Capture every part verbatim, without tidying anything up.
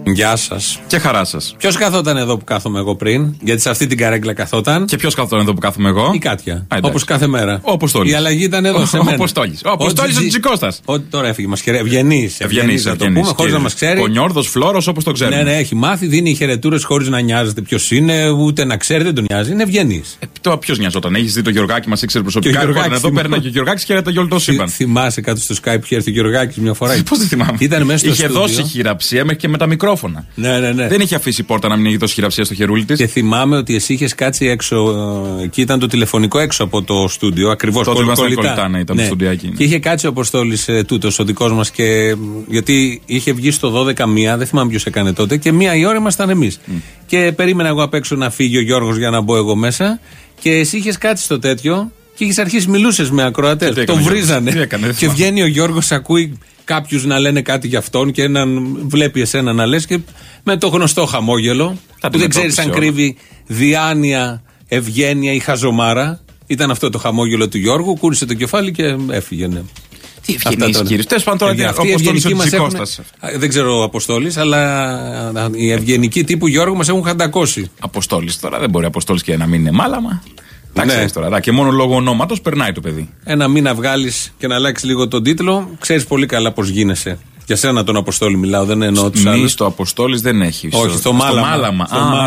Γεια σας. Και χαρά σας. Ποιος καθόταν εδώ που κάθομαι εγώ πριν? Γιατί σε αυτή την καρέκλα καθόταν. Και ποιος καθόταν εδώ που κάθομαι εγώ? Η Κάτια. Όπως κάθε μέρα. Ο Αποστόλης. Η αλλαγή ήταν εδώ σε μένα. Ο Αποστόλης. Ο Αποστόλης ο Τζικώστας. Τώρα έφυγε, μας χαιρετάει. Ευγενής. Ευγενής, να το πούμε, χωρίς να μας ξέρει. Κονιόρδος, Φλόρος, όπως το ξέρουμε. Ναι, ναι, έχει μάθει, δίνει χαιρετούρες χωρίς να νοιάζεται ποιος είναι, ούτε να ξέρει, δεν τον νοιάζει. Είναι ευγενής. Ε, τώρα ποιος νοιάζονταν? Έχεις δει το Γεωργάκη, μας ήξερε προσωπικά. Λοιπόν, εδώ πέρνα και ο Γεωργάκης και για όλο το σύμπαν. Θυμάσαι κάτω στο Skype που έρθει ο Γεωργάκης μια φορά? Πώς δεν θυμάμαι. Ήταν μέσα στο είχε δώσει χειραψία μέχρι και με τα μικρόφωνα. Ναι, ναι, ναι. Δεν είχε αφήσει η πόρτα να μην έχει δώσει χειραψία στο χερούλι της. Και θυμάμαι ότι εσύ είχες κάτσει έξω. Εκεί ήταν το τηλεφωνικό έξω από το στούντιο. Ακριβώς. Το κολλητά, ναι, ήταν το στουντιάκι. Και είχε κάτσει ο Αποστόλης ε, τούτος, ο δικός μας. Και, γιατί είχε βγει στο δώδεκα μία, δεν θυμάμαι ποιος έκανε τότε. Και μία η ώρα ήμασταν εμείς. Mm. Και περίμενα εγώ απ' έξω να φύγει ο Γιώργος για να μπω εγώ μέσα. Και εσύ είχες κάτσει στο τέτοιο. Και είχες αρχίσει μιλούσες με ακροατές. Τον βρίζανε. Έκανε, και βγαίνει ο Γιώργος, ακούει κάποιους να λένε κάτι για αυτόν και έναν βλέπει εσένα να λες και με το γνωστό χαμόγελο που δεν ξέρεις αν κρύβει διάνοια, ευγένεια ή χαζομάρα. Ήταν αυτό το χαμόγελο του Γιώργου, κούνησε το κεφάλι και έφυγε. Ναι. Τι ευγενείς κύριε. Τέλος πάντων τώρα ο Αποστόλης ο Τζικώστας. Δεν ξέρω ο Αποστόλης, αλλά οι ευγενικοί τύπου Γιώργου μας έχουν χαντακώσει. Αποστόλης τώρα δεν μπορεί Αποστόλης και να μην είναι μάλαμα. Τα ναι. Ξέρεις τώρα. Και μόνο λόγω ονόματος περνάει το παιδί. Ένα μήνα βγάλεις και να αλλάξεις λίγο τον τίτλο, ξέρεις πολύ καλά πώς γίνεσαι. Για σένα τον Αποστόλη μιλάω, δεν εννοώ τους άλλους. Το Αποστόλης δεν έχει. Όχι, στο μάλαμα.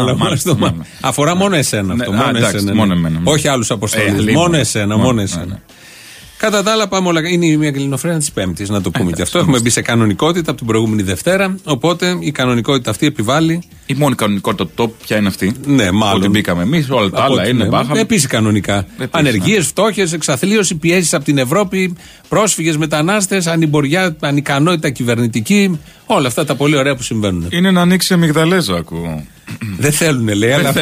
Αφορά μόνο εσένα αυτό. Μόνο εσένα. Όχι άλλους Αποστόλης. Μόνο εσένα. Μόνο εσένα. Κατά τα άλλα, πάμε όλα. Είναι μια ελληνοφρένα τη Πέμπτη, να το πούμε και αυτό. Έχουμε μπει σε κανονικότητα από την προηγούμενη Δευτέρα. Οπότε η κανονικότητα αυτή επιβάλλει. Η μόνη κανονικότητα το ποια είναι αυτή? Ναι, μάλλον. Ότι μπήκαμε εμείς, όλα τα άλλα είναι μπάχα. Επίσης κανονικά. Ανεργίες, φτώχειες, εξαθλίωση, πιέσεις από την Ευρώπη, πρόσφυγες, μετανάστες, ανημποριά, ανικανότητα κυβερνητική. Όλα αυτά τα πολύ ωραία που συμβαίνουν. Είναι να ανοίξει αμυγδαλέζα, ακούω. Δεν θέλουν, λέει, αλλά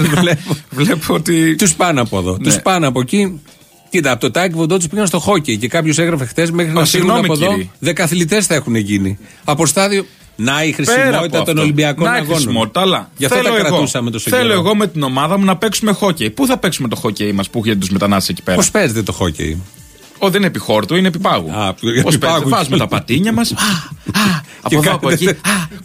βλέπω ότι. Τους πάνε από εδώ. Τους πάνε από εκεί. Κοίτα, από το Τάικ Βοντότσι πήγαν στο χόκεϊ και κάποιος έγραφε χτες μέχρι να φύγουν από εδώ. Δεκαθλητές θα έχουν γίνει. Από στάδιο. Να η χρησιμότητα των Ολυμπιακών Αγώνων. Να η χρησιμότητα, αλλά. Γι' αυτό τα κρατούσαμε τόσο καιρό. Θέλω εγώ με την ομάδα μου να παίξουμε χόκεϊ. Πού θα παίξουμε το χόκεϊ μας που έχει τους μετανάστες εκεί πέρα? Πώς παίζετε το χόκεϊ? Ω, δεν είναι επί χόρτου, είναι επί πάγου. Πώς παίζετε? Βάζουμε τα πατίνια μας. Από εδώ, από εκεί.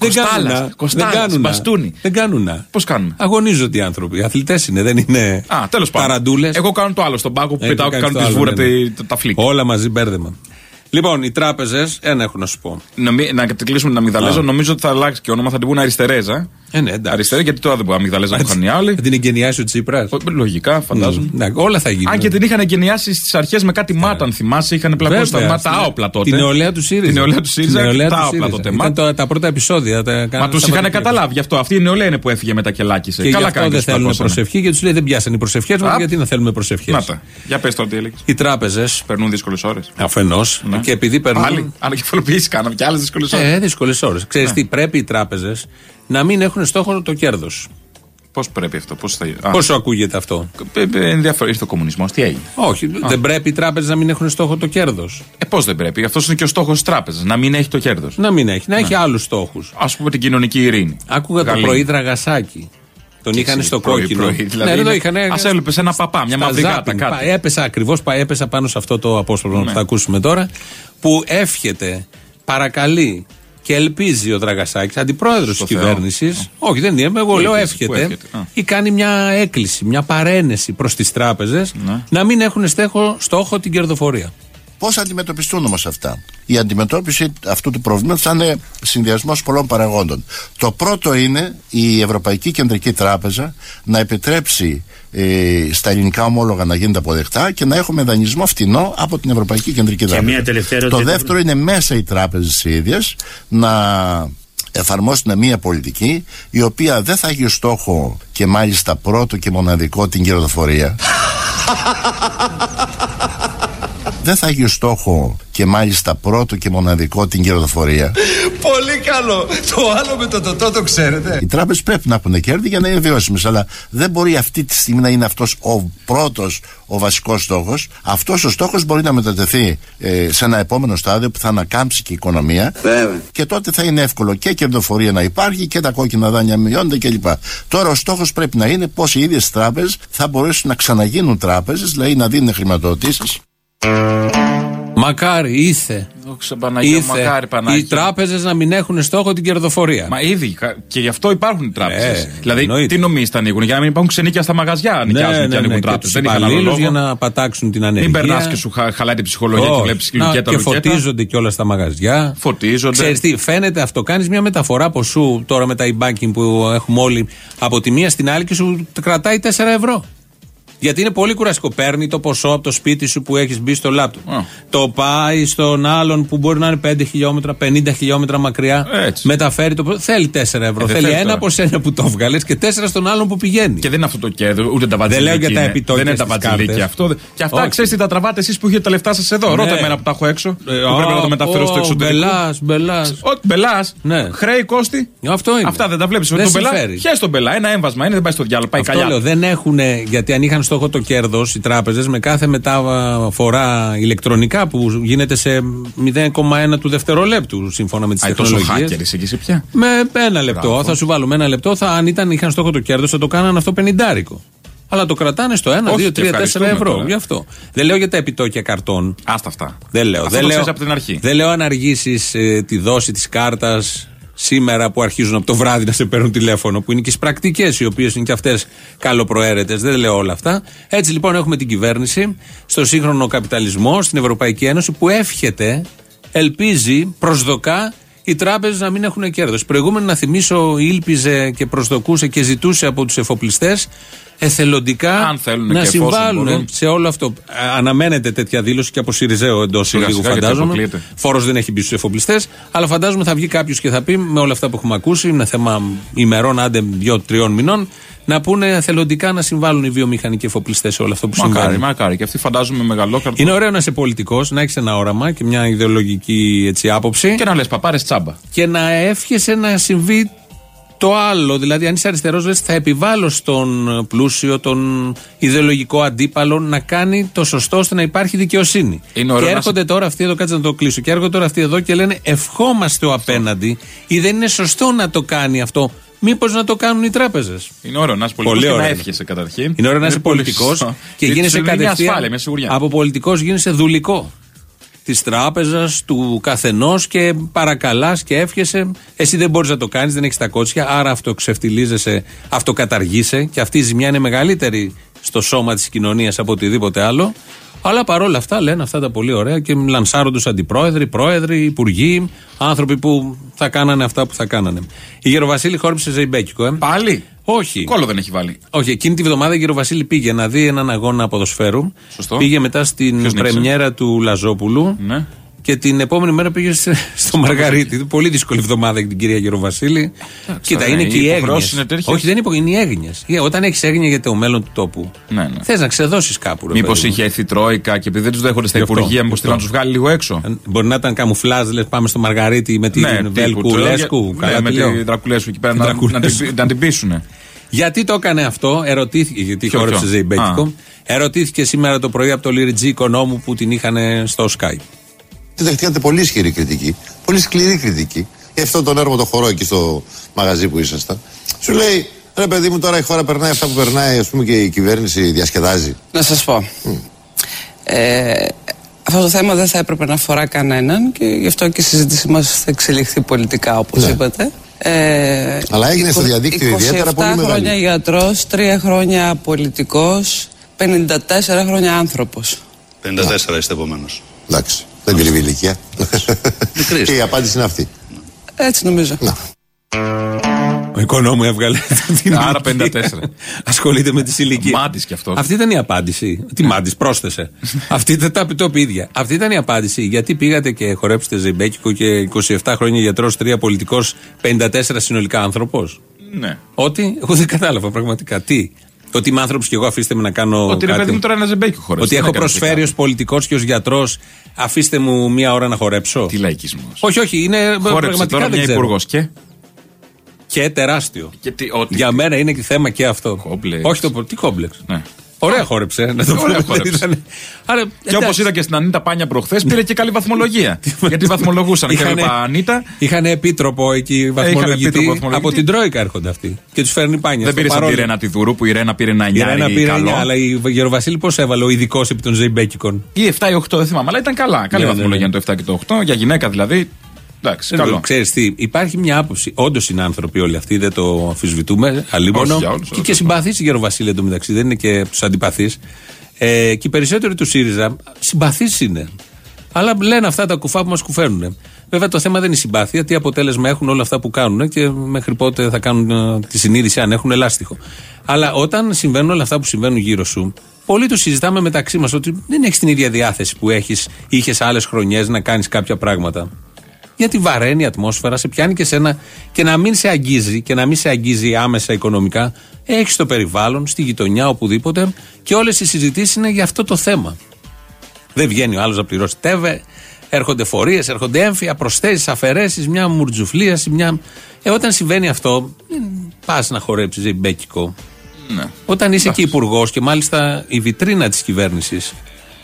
Κοστάλας, μπαστούνι. Δεν κάνουν. Πώς κάνουμε? Αγωνίζονται οι άνθρωποι. Αθλητές είναι, δεν είναι ταραντούλες. Εγώ κάνω το άλλο στον πάγκο που πετάω και κάνω τη σβούρα τα φλίκα. Όλα μαζί μπέρδεμα. Λοιπόν, οι τράπεζες, ένα έχω να σου πω. Νομι, να κλείσουμε την αμυγδαλέζα, νομίζω ότι θα αλλάξει και όνομα, θα την πούνε Αριστερέζα. Ε, ναι, Αριστερή, γιατί τώρα δεν μπορεί αμυγδαλέζα που είχαν οι άλλοι. Θα την εγκαινιάσει ο Τσίπρας. Λογικά, φαντάζομαι. Mm, ναι, όλα θα γίνουν. Αν και την είχαν εγκαινιάσει στις αρχές με κάτι μάτα, αν θυμάσαι, είχαν πλακώσει τα μάτα άοπλα τότε. Την νεολαία του ΣΥΡΙΖΑ. Την νεολαία του ΣΥΡΙΖΑ, τα άοπλα τότε. Ήταν τα πρώτα επεισόδια. Μα τους είχαν καταλάβει γι' αυτό. Αυτή η νεολαία είναι που έφυγε με τα κελάκισε. Καλά κάνουν. Δεν θέλουν προσευχή και του λέει δεν πιάσαν οι προσευχές μας, γιατί να θέλουμε προσευχές. Για πες τώρα τι έλεγες. Οι τράπεζες περνούν δύσκολες ώρες. Αφενός και επειδή περνούν. Ανακεφαλοποίηση κάναμε και άλλες δύσκολες ώρες. Ε, δύσκολες ώρες. Ξέρεις τι, πρέπει οι τράπεζες να μην έχουν στόχο το κέρδος. Πώς πρέπει αυτό, πώς θα. Πόσο ακούγεται αυτό? Ενδιαφέρον, ήρθε ο κομμουνισμός, τι έγινε? Όχι, Α. δεν πρέπει οι τράπεζες να μην έχουν στόχο το κέρδος. Ε, πώς δεν πρέπει? Αυτός είναι και ο στόχος της τράπεζας, να μην έχει το κέρδος. Να μην έχει, να έχει άλλους στόχους. Ας πούμε την κοινωνική ειρήνη. Άκουγα το πρωί Δραγασάκη. Τον είχαν στο κόκκινο. Πρωί, δηλαδή ναι, είχαν. Ας έλειπε ένα παπά, μια μαυριγάτα κάτι. Έπεσα ακριβώς, έπεσα πάνω σε αυτό το απόσπασμα ναι. που θα ακούσουμε τώρα. Που εύχεται, παρακαλεί και ελπίζει ο Δραγασάκης, αντιπρόεδρος της κυβέρνησης. Όχι, δεν είναι, εγώ λέω εύχεται. εύχεται. Ή κάνει μια έκκληση, μια παρένεση προς τις τράπεζες ναι. να μην έχουν στέχο, στόχο την κερδοφορία. Πώς θα αντιμετωπιστούν όμως αυτά? Η αντιμετώπιση αυτού του προβλήματος θα είναι συνδυασμός πολλών παραγόντων. Το πρώτο είναι η Ευρωπαϊκή Κεντρική Τράπεζα να επιτρέψει ε, στα ελληνικά ομόλογα να γίνεται αποδεκτά και να έχουμε δανεισμό φτηνό από την Ευρωπαϊκή Κεντρική Τράπεζα. Το δεύτερο είναι μέσα οι τράπεζες οι ίδιες να εφαρμόσουν μια πολιτική η οποία δεν θα έχει στόχο και μάλιστα πρώτο και μοναδικό την κερδοφορία. Δεν θα έχει στόχο και μάλιστα πρώτο και μοναδικό την κερδοφορία. Πολύ καλό. Το άλλο με το τοτό το ξέρετε. Οι τράπεζες πρέπει να έχουν κέρδη για να είναι βιώσιμες, αλλά δεν μπορεί αυτή τη στιγμή να είναι αυτός ο πρώτος, ο βασικός στόχος. Αυτός ο στόχος μπορεί να μετατεθεί ε, σε ένα επόμενο στάδιο που θα ανακάμψει και η οικονομία. Βέβαια. Και τότε θα είναι εύκολο και κερδοφορία να υπάρχει και τα κόκκινα δάνεια μειώνονται κλπ. Τώρα ο στόχος πρέπει να είναι πως οι ίδιες τράπεζες θα μπορέσουν να ξαναγίνουν τράπεζες, δηλαδή να δίνουν χρηματοδοτήσεις. Μακάρι, ήθε. Δόξα Παναγία, ήθε. Μακάρι, Παναγία. Οι τράπεζες να μην έχουν στόχο την κερδοφορία. Μα ήδη. Και γι' αυτό υπάρχουν οι τράπεζες. Ε, δηλαδή, εννοείται. τι νομίζετε ανοίγουν, για να μην υπάρχουν ξενίκια στα μαγαζιά. Νοικιάζουν ναι, και ναι, ανοίγουν ναι, τράπεζες. Δεν είχαν άλλο λόγο. Για να πατάξουν την ανεργία. Μην περνάς και σου χα, χαλάει την ψυχολογία oh, και βλέπεις λουκέτα. Και φωτίζονται κιόλα στα μαγαζιά. Φωτίζονται. Ξέρεις τι, φαίνεται αυτό. Κάνεις μια μεταφορά ποσού τώρα με τα e-banking που έχουμε όλοι από τη μία στην άλλη και σου κρατάει τέσσερα ευρώ. Γιατί είναι πολύ κουραστικό. Παίρνει το ποσό από το σπίτι σου που έχεις μπει στο λάπτοπ. Oh. Το πάει στον άλλον που μπορεί να είναι πέντε χιλιόμετρα, πενήντα χιλιόμετρα μακριά. Έτσι. Μεταφέρει το ποσό. Θέλει τέσσερα ευρώ. Ε, θέλει ένα τώρα από σένα που το βγάλες και τέσσερα στον άλλον που πηγαίνει. Και δεν είναι αυτό το κέρδο, ούτε τα βατζιλίκια. Δεν λέω για τα επιτόκια. Δεν είναι τα βατζιλίκια αυτό. Και αυτά ξέρεις τι τα τραβάτε εσείς που έχετε τα λεφτά σας εδώ. Ναι. Ρώτα εμένα που τα έχω έξω. Ε, που πρέπει να το μεταφέρω στο εξωτερικό. Μπελάς, μπελάς. Ό,τι μπελάς. Χρέη, κόστη. Αυτό είναι. Αυτά δεν τα βλέπεις. Χες τον μπελά. Ένα έμβασμα είναι, δεν πάει στο διάλογο. Πάει καλά. Δεν έχουν, γιατί αν είχαν στόχο το κέρδος οι τράπεζες με κάθε μεταφορά ηλεκτρονικά που γίνεται σε μηδέν κόμμα ένα του δευτερολέπτου σύμφωνα με τις τεχνολογίες. Τόσο hacker είσαι και εσύ πια. Με ένα λεπτό. Μπράβο. Θα σου βάλουμε ένα λεπτό. Θα, αν ήταν, είχαν στόχο το κέρδος θα το κάνανε αυτό πενηντάρικο. Αλλά το κρατάνε στο ένα, δύο, τρία, τέσσερα ευρώ. Τώρα. Γι' αυτό. Δεν λέω για τα επιτόκια καρτών. Άστα αυτά. Δεν λέω. Αυτό δεν, το λέω από την αρχή. Δεν λέω αν αργήσεις ε, τη δόση της κάρτας. Σήμερα που αρχίζουν από το βράδυ να σε παίρνουν τηλέφωνο, που είναι και στις πρακτικές οι οποίες είναι και αυτές καλοπροαίρετες, δεν λέω όλα αυτά. Έτσι λοιπόν έχουμε την κυβέρνηση στο σύγχρονο καπιταλισμό, στην Ευρωπαϊκή Ένωση, που εύχεται, ελπίζει, προσδοκά οι τράπεζες να μην έχουν κέρδος. Προηγούμενο να θυμίσω, ήλπιζε και προσδοκούσε και ζητούσε από τους εφοπλιστές εθελοντικά να συμβάλλουν σε όλο αυτό. Αναμένεται τέτοια δήλωση και από Σιριζέο εντός λίγου, φαντάζομαι. Φόρος δεν έχει μπει στους εφοπλιστές, αλλά φαντάζομαι θα βγει κάποιος και θα πει με όλα αυτά που έχουμε ακούσει, είναι θέμα ημερών, άντε δύο-τριών μηνών, να πούνε εθελοντικά να συμβάλλουν οι βιομηχανικοί εφοπλιστές σε όλο αυτό που μακάρι, συμβαίνει. Μακάρι, και αυτοί φαντάζομαι μεγαλόκαρδο. Είναι ωραίο να είσαι πολιτικός, να έχεις ένα όραμα και μια ιδεολογική έτσι, άποψη. Και να λες παπάρες τσάμπα. Και να εύχεσαι να συμβεί το άλλο. Δηλαδή, αν είσαι αριστερός, λες, θα επιβάλλω στον πλούσιο, τον ιδεολογικό αντίπαλο να κάνει το σωστό ώστε να υπάρχει δικαιοσύνη. Είναι και έρχονται να... τώρα αυτοί εδώ, κάτσε να το κλείσω. Και έρχονται τώρα αυτοί εδώ και λένε ευχόμαστε ο απέναντι, ή δεν είναι σωστό να το κάνει αυτό. Μήπως να το κάνουν οι τράπεζες. Είναι ωραίο να είσαι πολιτικός και να εύχεσαι καταρχήν. Είναι ωραίο να είσαι πολιτικός και γίνεσαι κατευθείαν. Από πολιτικός γίνεσαι δουλικό της τράπεζας, του καθενός και παρακαλάς και εύχεσαι. Εσύ δεν μπορείς να το κάνεις, δεν έχεις τα κότσια, άρα αυτοξευτιλίζεσαι, αυτοκαταργείσαι και αυτή η ζημιά είναι μεγαλύτερη στο σώμα της κοινωνίας από οτιδήποτε άλλο. Αλλά παρόλα αυτά λένε αυτά τα πολύ ωραία και λανσάρουν τους αντιπρόεδροι, πρόεδροι, υπουργοί, άνθρωποι που θα κάνανε αυτά που θα κάνανε. Η Γεροβασίλη χόρυψε ζεϊμπέκικο, ε. Πάλι? Όχι. Κόλλο δεν έχει βάλει. Όχι, εκείνη τη βδομάδα η Γεροβασίλη πήγε να δει έναν αγώνα ποδοσφαίρου. Σωστό. Πήγε μετά στην πρεμιέρα του Λαζόπουλου. Ναι. Και την επόμενη μέρα πήγε στο Μαργαρίτη. Πολύ δύσκολη εβδομάδα για την κυρία Γεροβασίλη. Κοίτα, είναι και οι έγνοιες. Όχι, δεν είπα, είναι οι έγνοιες. Όταν έχεις έγνοια για το μέλλον του τόπου, ναι, ναι. θες να ξεδώσεις κάπου. Μήπως είχε έρθει Τρόικα και επειδή δεν τους δέχονται στα υπουργεία, μήπως θέλουν να τους βγάλει λίγο έξω. Μπορεί να ήταν καμουφλάζ, λες πάμε στο Μαργαρίτη με την Βελκουλέσκου. Με την Δρακουλέσκου εκεί πέρα να την πείσουνε. Γιατί το έκανε αυτό, ερωτήθηκε, γιατί χόρεψε ζεϊμπέκικο. Ερωτήθηκε σήμερα το πρωί από το Λιριτζή Οικονόμου που την είχαν στο Sky. Δεχτήκατε πολύ ισχυρή κριτική, πολύ σκληρή κριτική. Γι' αυτό τον έργο το χορό εκεί στο μαγαζί που ήσασταν. Σου λέει, ρε παιδί μου, τώρα η χώρα περνάει αυτά που περνάει, ας πούμε, και η κυβέρνηση διασκεδάζει. Να σας πω. Mm. Ε, αυτό το θέμα δεν θα έπρεπε να αφορά κανέναν και γι' αυτό και η συζήτησή μας θα εξελιχθεί πολιτικά, όπως ναι. είπατε. Ε, Αλλά έγινε στο διαδίκτυο ιδιαίτερα πολύ μεγάλη. είκοσι επτά χρόνια γιατρός, τρία χρόνια πολιτικός, πενήντα τέσσερα χρόνια άνθρωπος. πενήντα τέσσερα είστε επομένως. Εντάξει. Δεν κρύβει ηλικία. Και η απάντηση είναι αυτή. Έτσι νομίζω. Να. Ο Οικονόμου έβγαλε την άρα πενήντα τέσσερα. Ασχολείται με τις ηλικίες. Μάντης κι αυτό. Αυτή ήταν η απάντηση. Τι μάντης, πρόσθεσε. Αυτή δεν τα πει το ίδια. Αυτή ήταν η απάντηση. Γιατί πήγατε και χορέψετε ζεϊμπέκικο και είκοσι επτά χρόνια γιατρός, τρία πολιτικός, πενήντα τέσσερα συνολικά άνθρωπος. Ναι. Ότι, εγώ δεν κατάλαβα πραγματικά. Τι. Ότι είμαι άνθρωπος και εγώ αφήστε με να κάνω. Ότι κάτι. Ρε παιδί μου τώρα ένα ζεμπέκικο χορέψει. Ότι έχω προσφέρει ως πολιτικός και ως γιατρός, αφήστε μου μία ώρα να χορέψω. Τι λαϊκισμός. Όχι, όχι, είναι χόρεψε πραγματικά τώρα δεν μια ξέρω. υπουργός και. Και τεράστιο. Και τι, ό,τι... Για μένα είναι και θέμα και αυτό. Κόμπλεξ. Όχι το. Τι κόμπλεξ. Ναι. Ωραία χόρεψε. Να το Ωραία χόρεψε. Άρα, και όπως είδα και στην Ανίτα Πάνια προχθές, πήρε και καλή βαθμολογία. Γιατί βαθμολογούσαν και η Ανίτα. Είχαν επίτροπο εκεί βαθμολογητή. Από την Τρόικα έρχονται αυτοί. Και τους φέρνει Πάνια. Δεν πήρε σαν τη Ρένα Τιδούρου που η Ρένα πήρε ένα εννιά. Αλλά η Γεροβασίλη πώς έβαλε ο ειδικός επί των Ζεϊμπέκικων. Ή επτά ή οκτώ, δεν θυμάμαι. Αλλά ήταν καλά. Καλή βαθμολογία το επτά και το οκτώ. Για γυναίκα δηλαδή. Εντάξει, καλό. Ξέρεις τι, υπάρχει μια άποψη. Όντως είναι άνθρωποι όλοι αυτοί, δεν το αμφισβητούμε. Αλίμονο. Και, και συμπαθείς η Γεροβασίλη εντωμεταξύ, δεν είναι και τους αντιπαθείς. Ε, και οι περισσότεροι του ΣΥΡΙΖΑ συμπαθείς είναι. Αλλά λένε αυτά τα κουφά που μας κουφαίνουν. Βέβαια το θέμα δεν είναι η συμπάθεια, τι αποτέλεσμα έχουν όλα αυτά που κάνουν και μέχρι πότε θα κάνουν τη συνείδηση αν έχουν ελάστιχο. Αλλά όταν συμβαίνουν όλα αυτά που συμβαίνουν γύρω σου, πολλοί του συζητάμε μεταξύ μας ότι δεν έχεις την ίδια διάθεση που έχεις, είχες άλλες χρονιές να κάνεις κάποια πράγματα. Γιατί βαραίνει η ατμόσφαιρα, σε πιάνει και σένα και να μην σε αγγίζει και να μην σε αγγίζει άμεσα οικονομικά. Έχεις το περιβάλλον, στη γειτονιά, οπουδήποτε και όλες οι συζητήσεις είναι για αυτό το θέμα. Δεν βγαίνει ο άλλος να πληρώσει τέβε, έρχονται φορείες, έρχονται έμφυα, προσθέσεις, αφαιρέσεις, μια μουρτζουφλίαση, μια. Ε, όταν συμβαίνει αυτό, δεν πας να χορέψεις ζεϊμπέκικο. Ναι. Όταν είσαι και υπουργός και μάλιστα η βιτρίνα της κυβέρνησης.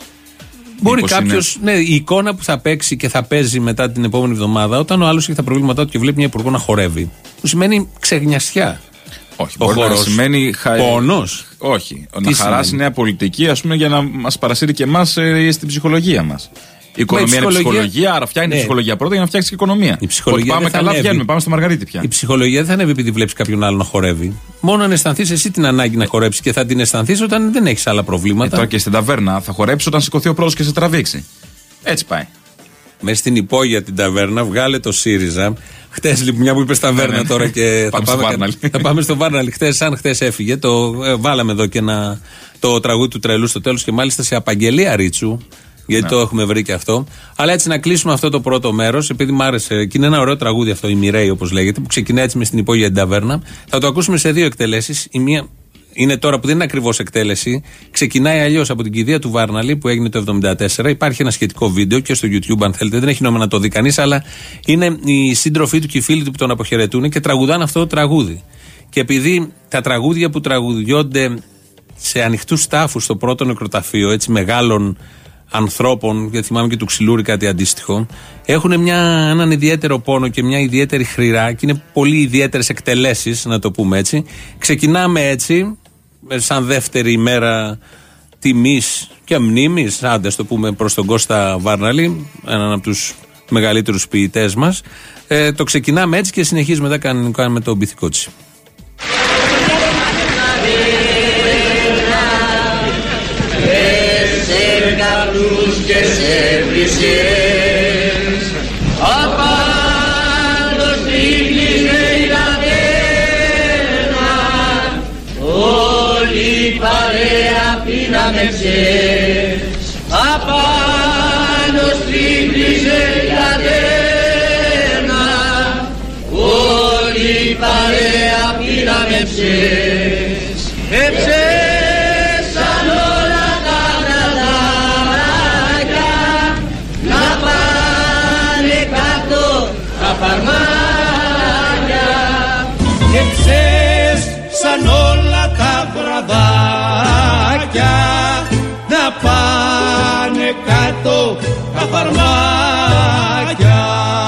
Μπορεί κάποιο, ναι, η εικόνα που θα παίξει και θα παίζει μετά την επόμενη εβδομάδα, όταν ο άλλος έχει τα προβλήματά του και βλέπει μια υπουργό να χορεύει, που σημαίνει ξεγνιαστιά. Όχι, ο μπορεί χορός, να σημαίνει χα... πόνος. Όχι, τι να χαράσει νέα πολιτική, ας πούμε, για να μας παρασύρει και εμάς ε, στην ψυχολογία μας. Η οικονομία είναι ψυχολογία, άρα φτιάχνει ναι. η ψυχολογία πρώτα για να φτιάξει και οικονομία. Η ψυχολογία πάμε καλά, ανέβει. Βγαίνουμε, πάμε στο Μαργαρίτη πια. Η ψυχολογία δεν θα ανέβει επειδή βλέπει κάποιον άλλο να χορεύει. Μόνο αν αισθανθεί εσύ την ανάγκη να χορέψει και θα την αισθανθεί όταν δεν έχει άλλα προβλήματα. Ε, τώρα και στην ταβέρνα θα χορέψει όταν σηκωθεί ο πρόεδρος και σε τραβήξει. Έτσι πάει. Μέσα στην υπόγεια την ταβέρνα βγάλε το ΣΥΡΙΖΑ. Χτες λοιπόν, μια που είπε ταβέρνα ναι, ναι. τώρα και θα, πάμε πάμε στο θα πάμε στο Βάρναλι. Χτες, σαν χτες έφυγε, το ε, βάλαμε εδώ και ένα, το τραγούδι του τρελού στο τέλος και μάλιστα σε απαγγελία Ρίτσου. Γιατί ναι. το έχουμε βρει και αυτό. Αλλά έτσι να κλείσουμε αυτό το πρώτο μέρος, επειδή μ' άρεσε και είναι ένα ωραίο τραγούδι αυτό, η Μιρέη όπως λέγεται, που ξεκινάει έτσι με στην υπόγεια την ταβέρνα. Θα το ακούσουμε σε δύο εκτελέσεις. Η μία είναι τώρα που δεν είναι ακριβώς εκτέλεση. Ξεκινάει αλλιώς από την κηδεία του Βάρναλι που έγινε το εβδομήντα τέσσερα. Υπάρχει ένα σχετικό βίντεο και στο YouTube, αν θέλετε. Δεν έχει νόημα να το δει κανείς, αλλά είναι οι σύντροφοί του και οι φίλοι του που τον αποχαιρετούν και τραγουδάνε αυτό το τραγούδι. Και επειδή τα τραγούδια που τραγουδιώνται σε ανοιχτούς τάφους στο πρώτο νεκροταφείο, έτσι μεγάλων ανθρώπων, γιατί θυμάμαι και του Ξυλούρη κάτι αντίστοιχο, έχουν μια, έναν ιδιαίτερο πόνο και μια ιδιαίτερη χρειρά και είναι πολύ ιδιαίτερες εκτελέσεις, να το πούμε έτσι. Ξεκινάμε έτσι, σαν δεύτερη ημέρα τιμής και μνήμης, άντε το πούμε, προς τον Κώστα Βάρναλι, έναν από τους μεγαλύτερους ποιητές μας. Ε, το ξεκινάμε έτσι και συνεχίζουμε μετά κάνουμε το μπιθικότσι. Και σε βρυσιές απάνω στην η λαβένα όλη η παρέα πίναμε ψες απάνω στην η λαβένα όλη η παρέα πίναμε ψες εψες. Και ξέρεις σαν όλα τα βραδάκια να πάνε κάτω τα φαρμάκια.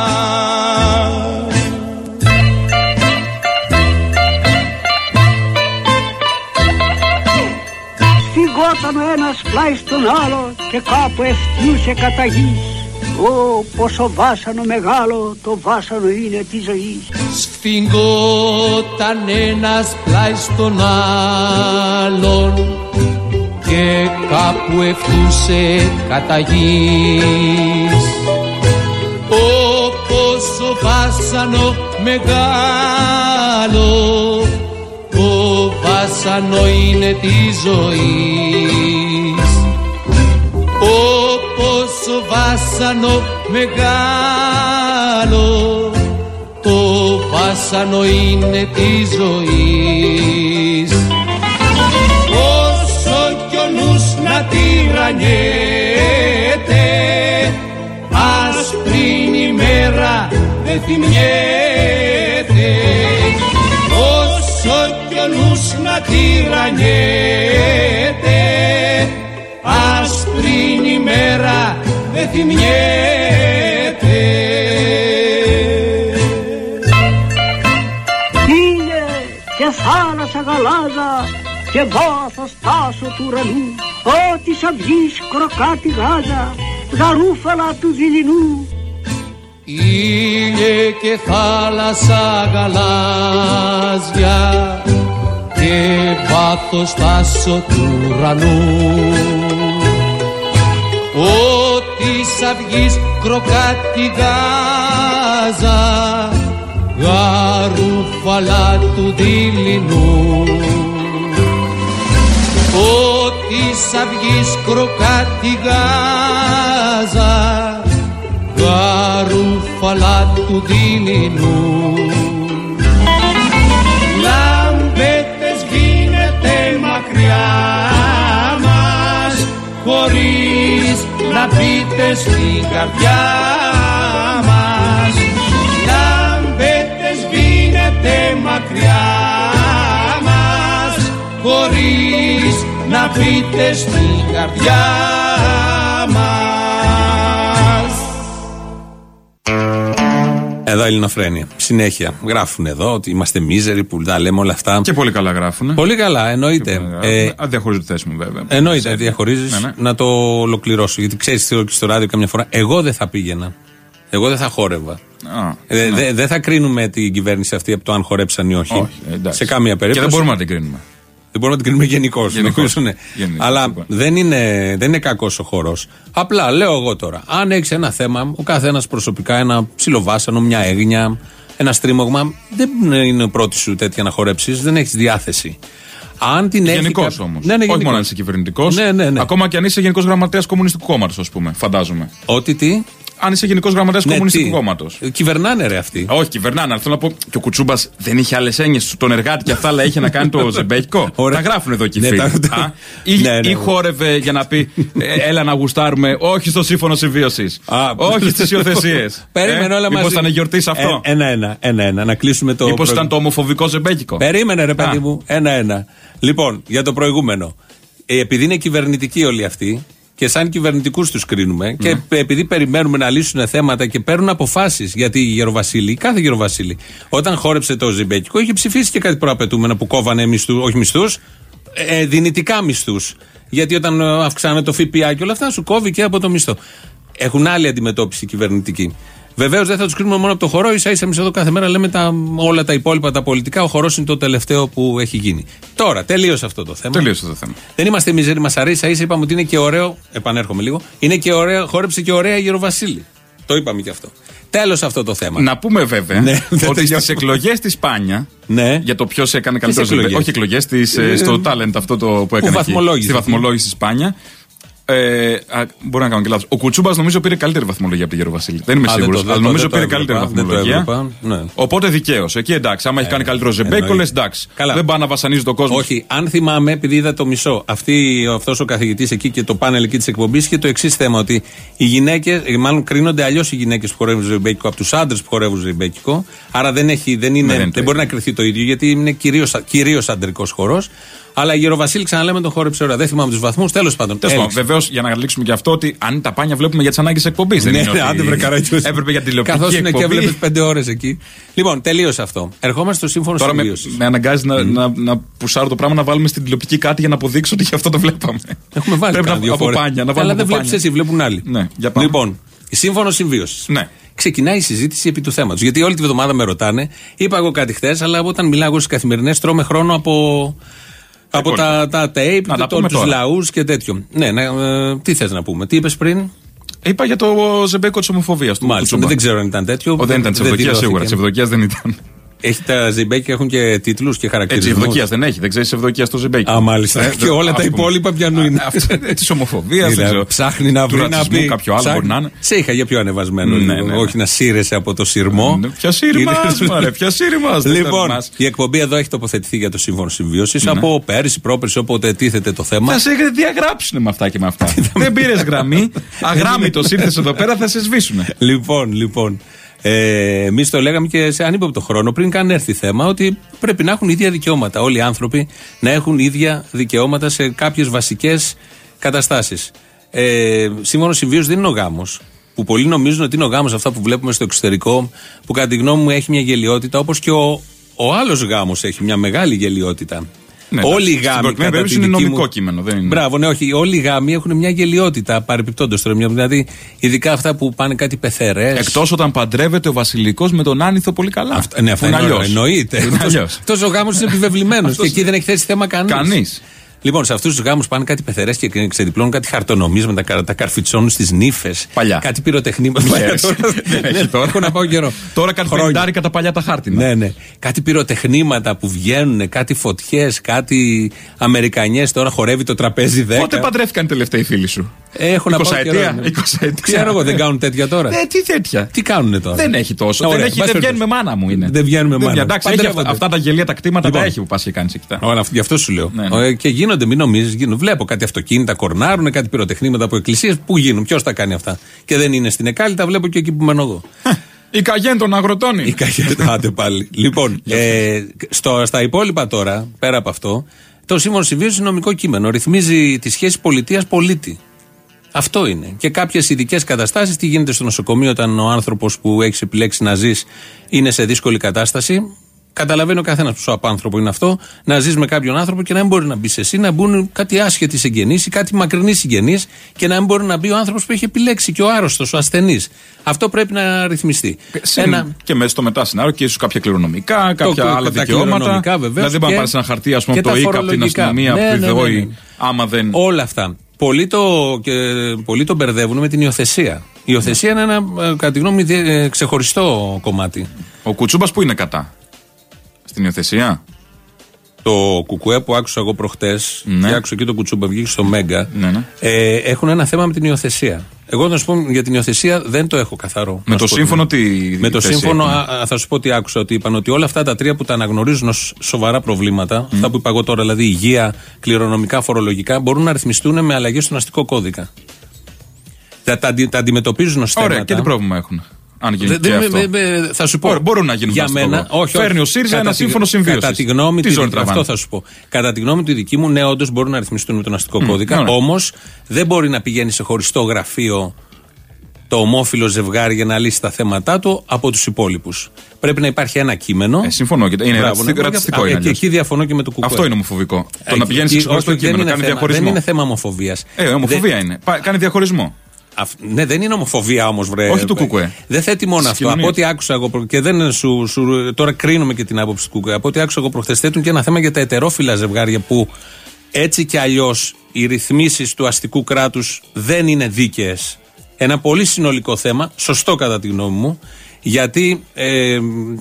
Φυγόταν ο ένας πλάι στον άλλο και κάπου ευθύουσε κατά γης. Ω, πόσο βάσανο μεγάλο το βάσανο είναι της ζωής. Σφιγγόταν ένας πλάι στον άλλον και κάπου ευθούσε κατά γης. Ω, πόσο βάσανο μεγάλο το βάσανο είναι της ζωής. Πόσο βάσανο μεγάλο το βάσανο είναι της ζωής. Όσο κι ο νους να τυραννιέται άσπρη ημέρα δεν θυμιέται. Όσο κι ο νους να τυραννιέται άσπρη είναι η μέρα δεν θυμιέται. Είναι και θάλασσα γαλάζα και βάθος τάσο του ουρανού, ό,τι σαν βγεις κροκάτι γάζα, γαρούφαλα του δειλινού. Ήλιε και θάλασσα γαλάζια και βάθος τάσο του ουρανού, ό,τι σαν βγεις κροκάτι γάζα, γαρούφαλα του δειλινού. Ό,τι σαν βγεις κροκάτι γάζα, γαρούφαλα του δειλινού. Λαμπέτες σβήνετε μακριά μας, χωρίς να πείτε στην καρδιά μας. Λαμπέτες σβήνετε μακριά μας, χωρίς να πείτε στην καρδιά μας. Εδώ Ελληνοφρένεια. Συνέχεια γράφουν εδώ ότι είμαστε μίζεροι που τα λέμε όλα αυτά. Και πολύ καλά γράφουν. Πολύ καλά, εννοείται. Ε, Αδιαχωρίζω τη θέση μου, βέβαια. Εννοείται, διαχωρίζει. Ναι, ναι. Να το ολοκληρώσω. Γιατί ξέρει τι στο ράδιο καμιά φορά. Εγώ δεν θα πήγαινα. Εγώ δεν θα χόρευα. Δεν ναι. δε, δε θα κρίνουμε την κυβέρνηση αυτή από το αν χορέψαν ή όχι. όχι σε κάμια περίπτωση. Και δεν μπορούμε να την κρίνουμε. Δεν μπορούμε να την κρίνουμε γενικώς. Ναι. Αλλά λοιπόν. δεν, είναι, δεν είναι κακός ο χορός. Απλά λέω εγώ τώρα, αν έχεις ένα θέμα, ο καθένας προσωπικά, ένα ψιλοβάσανο, μια έγνοια, ένα στρίμωγμα, δεν είναι πρώτη σου τέτοια να χορέψεις, δεν έχεις διάθεση. Αν την έχει. Γενικός κα... όμως. Ναι, ναι, όχι μόνο αν είσαι κυβερνητικός. Ναι, ναι, ναι. Ακόμα και αν είσαι γενικός γραμματέας Κομμουνιστικού Κόμματος, ας πούμε. Φαντάζομαι. Ότι τι. Αν είσαι γενικός γραμματέας ναι, Κομμουνιστικού Κόμματος. Κυβερνάνε ρε αυτοί. Όχι, κυβερνάνε. Αλλά θέλω να πω και ο Κουτσούμπας δεν είχε άλλες έννοιες στον εργάτη και αυτά, αλλά είχε να κάνει το ζεμπέκικο. Τα γράφουν εδώ και οι φίλοι. Ή χόρευε για να πει έλα να γουστάρουμε, όχι στο σύμφωνο συμβίωσης. Όχι στις υιοθεσίες. Περίμενε όλα μαζί. Μήπως ήταν γιορτή σε αυτό. Ένα-ένα. Να κλείσουμε το. Μήπως ήταν το ομοφοβικό ζεμπέκικο. Περίμενε ρε παιδί μου. Ένα-ένα. Λοιπόν, για το προηγούμενο. Επειδή είναι κυβερνητικοί όλοι αυτοί. Και σαν κυβερνητικούς τους κρίνουμε, mm. και επειδή περιμένουμε να λύσουν θέματα και παίρνουν αποφάσεις. Γιατί η Γεροβασίλη, κάθε Γεροβασίλη, όταν χόρεψε το ζεμπέκικο, είχε ψηφίσει και κάτι προαπαιτούμενα που κόβανε μισθούς, όχι μισθούς, ε, δυνητικά μισθούς. Γιατί όταν αυξάνε το ΦΠΑ και όλα αυτά, σου κόβει και από το μισθό. Έχουν άλλη αντιμετώπιση κυβερνητική. Βεβαίως δεν θα τους κρίνουμε μόνο από το χορό, ίσα ίσα εμείς εδώ κάθε μέρα λέμε τα, όλα τα υπόλοιπα τα πολιτικά. Ο χορός είναι το τελευταίο που έχει γίνει. Τώρα, τελείωσε αυτό το θέμα. Τελείωσε το θέμα. Δεν είμαστε μιζέροι, μας αρέσει. Ίσα είπαμε ότι είναι και ωραίο. Επανέρχομαι λίγο. Είναι και ωραίο, χόρεψε και ωραία η Γεροβασίλη. Το είπαμε και αυτό. Τέλος αυτό το θέμα. Να πούμε βέβαια ναι, ότι στις εκλογές της Σπάνια. Ναι. Για το ποιος έκανε καλύτερο ζεμπέκικο. Όχι εκλογές, ε, στο talent αυτό το που έκανε. Εκεί, στη βαθμολόγηση της Σπάνια. Ε, α, μπορεί να κάνω και λάθος. Ο Κουτσούμπας νομίζω πήρε καλύτερη βαθμολογία από τη Γεροβασίλη. Δεν είμαι σίγουρος, αλλά νομίζω πήρε καλύτερη βαθμολογία. Ναι. Οπότε δικαίως. Εκεί εντάξει, άμα ε, έχει κάνει καλύτερο ζεμπέκικο, λες εντάξει. Καλά. Δεν πάει να βασανίζει τον κόσμο. Όχι, αν θυμάμαι, επειδή είδα το μισό, αυτός ο καθηγητής εκεί και το πάνελ εκεί της εκπομπής είχε το εξής θέμα: ότι οι γυναίκες, μάλλον κρίνονται αλλιώς οι γυναίκες που χορεύουν ζεμπέκικο από τους άντρες που χορεύουν ζεμπέκικο. Άρα δεν, έχει, δεν, είναι, δεν, δεν μπορεί να κρυθεί το ίδιο, γιατί είναι κυρίως αντρικός χορός. Αλλά η Γεροβασίλη, ξαναλέμε, τον χόρεψε ώρα. Δεν θυμάμαι τους βαθμούς. Τέλος πάντων. Βεβαίως, για να λήξουμε και αυτό, ότι αν τα πάνια βλέπουμε για τις ανάγκες εκπομπής. Ναι, δεν είναι άντε βρε καράκιους. Έπρεπε για τηλεοπτική εκπομπή. Καθώς είναι και έβλεπες πέντε ώρες εκεί. Λοιπόν, τελείωσε αυτό. Ερχόμαστε στο σύμφωνο συμβίωσης. Τώρα με, με αναγκάζει mm. να, να, να πουσάρω το πράγμα να βάλουμε στην τηλεοπτική κάτι για να αποδείξω ότι γι' αυτό το βλέπαμε. Έχουμε βάλει Πρέπει να, από πάνια. Να αλλά δεν βλέπεις εσύ, βλέπουν άλλοι. Ναι, λοιπόν, σύμφωνο συμβίωσης. Ναι. Ξεκινάει η συζήτηση επί του θέματος. Γιατί όλη τη βδομάδα με ρωτάνε, είπα εγώ κάτι χθες, αλλά όταν μιλάω στις καθημερινές τρώμε χρόνο από. Από τα, τα tape, το, το, τους λαούς και τέτοιο. Ναι, ναι, ε, τι θες να πούμε, τι είπες πριν? Είπα για το ζεμπέκικο της ομοφοβίας του. Μάλιστα, δεν ξέρω αν ήταν τέτοιο. Ο, δεν ήταν της Ευδοκίας σίγουρα, της Ευδοκίας δεν ήταν. Έχει τα ζεμπέκια, έχουν και τίτλους και χαρακτηρισμούς. Έτσι, Ευδοκίας δεν έχει, δεν ξέρεις Ευδοκίας το ζεμπέκι. Α, μάλιστα. Και όλα τα υπόλοιπα πιανού είναι. Της ομοφοβίας, ψάχνει να βρει να πει. Κάποιο άλλο μπορεί να είναι. Σε είχα για πιο ανεβασμένο, όχι να σύρεσαι από το σειρμό. Ποια σύρμας, μωρέ, ποια σύρμας. Λοιπόν, η εκπομπή εδώ έχει τοποθετηθεί για το σύμφωνο συμβίωσης από πέρυσι, πρόπερσι, όποτε τίθεται το θέμα. Θα σε διαγράψουν με αυτά και με αυτά. Δεν πήρες γραμμή, αγράμμιτος ήρθες εδώ πέρα, θα σε σβήσουν. Λοιπόν, λοιπόν. Ε, εμείς το λέγαμε και σε ανύποπτο χρόνο, πριν καν έρθει θέμα, ότι πρέπει να έχουν ίδια δικαιώματα. Όλοι οι άνθρωποι να έχουν ίδια δικαιώματα σε κάποιες βασικές καταστάσεις. Ε, σύμφωνο συμβίωση δεν είναι ο γάμος. Που πολλοί νομίζουν ότι είναι ο γάμος, αυτά που βλέπουμε στο εξωτερικό, που κατά τη γνώμη μου έχει μια γελιότητα, όπως και ο, ο άλλος γάμος έχει μια μεγάλη γελιότητα. Ναι, όλοι οι γάμοι. Κατά τη είναι νομικό μου... κείμενο, δεν είναι. Μπράβο, ναι, όχι. Όλοι οι γάμοι έχουν μια γελιότητα παρεπιπτόντως τώρα. Δηλαδή, ειδικά αυτά που πάνε κάτι πεθερές. Εκτός όταν παντρεύεται ο Βασιλικός με τον Άνηθο πολύ καλά. Αυτά, ναι, αυτό είναι αλλιώς. Εννοείται. Αυτός ο γάμος είναι επιβεβλημένος και εκεί δεν έχει θέσει θέμα κανείς. Κανείς. Λοιπόν, σε αυτούς τους γάμους πάνε κάτι πεθερές και ξεδιπλώνουν κάτι χαρτονομίσματα, τα, τα καρφιτσώνουν στις νύφες. Παλιά. Κάτι πυροτεχνήματα. Δεν έχει τώρα. Έχω να πάω καιρό. Τώρα κάτι πενηντάρικα τα παλιά τα χάρτινα. Ναι, ναι. Κάτι πυροτεχνήματα που βγαίνουν, κάτι φωτιές, κάτι Αμερικανιές. Τώρα χορεύει το τραπέζι δέκα. Πότε παντρεύτηκαν οι τελευταίοι φίλοι σου? Έχω να πάω καιρό. Ξέρω εγώ, δεν κάνουν τέτοια τώρα. Ε, τι τέτοια. Τι κάνουν τώρα. Δεν έχει τόσο. Δεν, έχει, δεν βγαίνουν με μάνα μου είναι. Δεν βγαίνουν με μάνα. Εντάξει, έχει αυτά τα γελία τα κτήματα λοιπόν, τα έχει που πα και κάνει εκεί. Γι' αυτό σου λέω. Ναι, ναι. Και γίνονται, μην νομίζει, βλέπω κάτι αυτοκίνητα, κορνάρουν, κάτι πυροτεχνήματα από εκκλησίες. Πού γίνουν, ποιο τα κάνει αυτά. Και δεν είναι στην Εκάλη, τα βλέπω και εκεί που μένω εγώ. Η Καγέν των αγροτών είναι. Η Καγέν, άντε πάλι. Λοιπόν, ε, στο, στα υπόλοιπα τώρα, πέρα από αυτό, το Σύμφωνο Συμβίωσης είναι νομικό κείμενο. Ρυθμίζει τη σχέση πολιτείας-πολίτη. Αυτό είναι. Και κάποιες ειδικές καταστάσεις, τι γίνεται στο νοσοκομείο όταν ο άνθρωπος που έχει επιλέξει να ζεις είναι σε δύσκολη κατάσταση. Καταλαβαίνει ο καθένας πόσο απάνθρωπο είναι αυτό, να ζεις με κάποιον άνθρωπο και να μην μπορεί να μπει σε εσύ, να μπουν κάτι άσχετοι συγγενείς ή κάτι μακρινοί συγγενείς και να μην μπορεί να μπει ο άνθρωπος που έχει επιλέξει και ο άρρωστος, ο ασθενής. Αυτό πρέπει να ρυθμιστεί. Συν, Ένα... Και μέσα στο μετά σενάριο και ίσως κάποια κληρονομικά, κάποια το, άλλα δικαιώματα. Βεβαίως, δηλαδή, δεν μπορεί να πάρει ένα χαρτί, ας πούμε, από το ΙΚΑ, από την αστυνομία, ναι, που ναι, ναι, ναι. άμα δεν. Όλα αυτά. Πολλοί το, και, πολλοί το μπερδεύουν με την υιοθεσία. Η υιοθεσία είναι ένα, κατά τη γνώμη, ξεχωριστό κομμάτι. Ο Κουτσούμπας που είναι κατά? Στην υιοθεσία. Το κουκουέ που άκουσα εγώ προχτές, ναι. Και άκουσα και το Κουτσούμπα, βγήκε στο Μέγκα, ναι, ναι. Ε, έχουν ένα θέμα με την υιοθεσία. Εγώ να σου πω για την υιοθεσία δεν το έχω καθαρό. Με το σύμφωνο τι. Με το σύμφωνο α, θα σου πω τι άκουσα, ότι είπαν ότι όλα αυτά τα τρία που τα αναγνωρίζουν ως σοβαρά προβλήματα, mm. αυτά που είπα εγώ τώρα, δηλαδή υγεία, κληρονομικά, φορολογικά, μπορούν να ρυθμιστούν με αλλαγές στον αστικό κώδικα. Τα, τα, τα αντιμετωπίζουν ως θέματα. Ωραία, και τι πρόβλημα έχουν? Αν γίνει δε, και αυτό. Δε, δε, θα σου πω. Μπορεί, μπορούν να γίνουν για μένα. Όχι, Φέρνει ο ΣΥΡΙΖΑ ένα σύμφωνο συμβίωσης. Κατά τη γνώμη του. Αυτό θα σου πω. Κατά τη γνώμη του δική μου, ναι, όντως μπορούν να ρυθμιστούν με τον αστικό mm, κώδικα. Όμως δεν μπορεί να πηγαίνει σε χωριστό γραφείο το ομόφυλο ζευγάρι για να λύσει τα θέματα του από τους υπόλοιπους. Πρέπει να υπάρχει ένα κείμενο. Ε, συμφωνώ. Είναι ρατσιστικό. ρατσιστικό είναι, και εκεί διαφωνώ και με το κουκουέ. Αυτό είναι ομοφοβικό. Το να πηγαίνει σε χωριστό κείμενο κάνει διαχωρισμό. Δεν είναι θέμα ομοφοβίας. Ε, ομοφοβία είναι. Κάνει διαχωρισμό. Αφ, ναι, δεν είναι ομοφοβία όμως, βρε. Όχι του κουκουέ. Δεν θέτει μόνο αυτό. Από ό,τι άκουσα εγώ. Προ... Και δεν σου, σου, τώρα κρίνουμε και την άποψη του κουκουέ. Από ό,τι άκουσα εγώ προχθές, θέτουν και ένα θέμα για τα ετερόφιλα ζευγάρια που έτσι κι αλλιώς οι ρυθμίσεις του αστικού κράτους δεν είναι δίκαιες. Ένα πολύ συνολικό θέμα, σωστό κατά τη γνώμη μου, γιατί ε,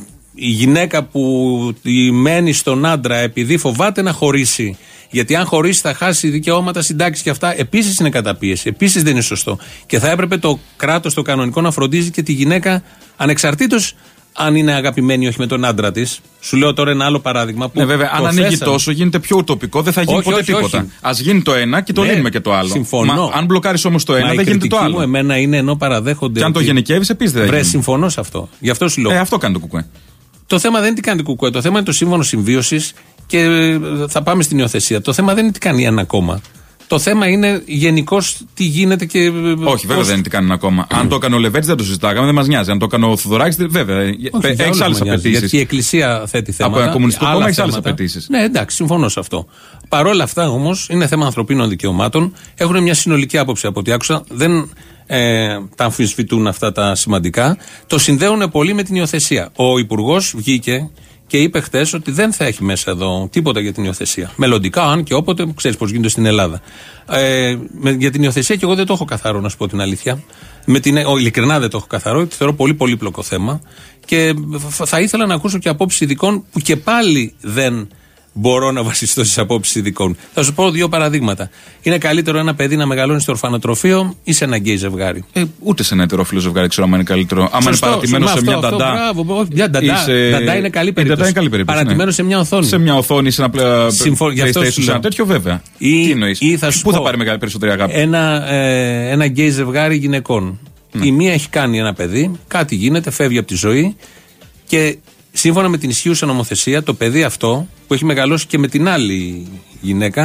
η γυναίκα που μένει στον άντρα επειδή φοβάται να χωρίσει. Γιατί αν χωρίσει θα χάσει δικαιώματα, συντάξεις και αυτά. Επίσης είναι καταπίεση. Επίσης δεν είναι σωστό. Και θα έπρεπε το κράτος το κανονικό να φροντίζει και τη γυναίκα ανεξαρτήτως αν είναι αγαπημένη ή όχι με τον άντρα της. Σου λέω τώρα ένα άλλο παράδειγμα. Που ναι, βέβαια, αν ανοίγει τόσο γίνεται πιο ουτοπικό, δεν θα γίνει όχι, ποτέ όχι, τίποτα. Ας γίνει το ένα και το ναι, λύνουμε και το άλλο. Συμφωνώ. Μα, αν μπλοκάρεις όμως το ένα, Μα δεν γίνεται το άλλο. Μου εμένα είναι ενώ παραδέχονται. Και αν το γενικεύεις, επίσης δεν θα γίνει. Βρε, συμφωνώ σε αυτό. Γι' αυτό σου λέω. Ε, αυτό κάνει το κουκουέ. Το θέμα δεν είναι τι κάνει το κουκουέ. Το θέμα είναι το σύμφωνο συμβίωσης και θα πάμε στην υιοθεσία. Το θέμα δεν είναι τι κάνει ένα κόμμα. Το θέμα είναι γενικώς τι γίνεται και. Όχι, βέβαια δεν είναι τι κάνει ένα κόμμα. Mm. Αν το έκανε ο Λεβέντης δεν το συζητάγαμε, δεν μας νοιάζει. Αν το έκανε ο Θοδωράκης, βέβαια. Έχει άλλες απαιτήσεις. Γιατί η Εκκλησία θέτει θέματα. Από ένα κομμουνιστικό κόμμα έχει άλλες απαιτήσεις. Ναι, εντάξει, συμφωνώ σε αυτό. Παρ' όλα αυτά όμως είναι θέμα ανθρωπίνων δικαιωμάτων. Έχουν μια συνολική άποψη από ό,τι άκουσα. Δεν ε, τα αμφισβητούν αυτά τα σημαντικά. Το συνδέουν πολύ με την υιοθεσία. Ο Υπουργός βγήκε και είπε χτες ότι δεν θα έχει μέσα εδώ τίποτα για την υιοθεσία. Μελλοντικά, αν και όποτε, ξέρεις πώς γίνεται στην Ελλάδα. Ε, με, για την υιοθεσία και εγώ δεν το έχω καθαρό, να σου πω την αλήθεια. Με την, ο, ειλικρινά δεν το έχω καθαρό, το θεωρώ πολύ πολύπλοκο θέμα. Και θα ήθελα να ακούσω και απόψεις ειδικών που και πάλι δεν μπορώ να βασιστώ στις απόψεις ειδικών. Θα σου πω δύο παραδείγματα. Είναι καλύτερο ένα παιδί να μεγαλώνει στο ορφανοτροφείο ή σε ένα γκέι ζευγάρι? Ε, ούτε σε ένα ετερόφιλο ζευγάρι ξέρω αν είναι καλύτερο. Αν είναι παρατημένο σε μια νταντά. Μπράβο, όχι, μια νταντά. Σε... Νταντά είναι καλή περίπτωση. Παρατημένο ναι. σε μια οθόνη. Σε μια οθόνη, σε ένα πλέον. Συμφω... PlayStation, σε ένα τέτοιο βέβαια. Ή, Τι εννοείς? Ή θα σου Πού πω, θα πάρει μεγάλη περισσότερη αγάπη? Ένα, ε, ένα γκέι ζευγάρι γυναικών. Mm. Η μία έχει κάνει ένα παιδί, κάτι γίνεται, φεύγει από τη ζωή και σύμφωνα με την ισχύουσα νομοθεσία, το παιδί αυτό που έχει μεγαλώσει και με την άλλη γυναίκα,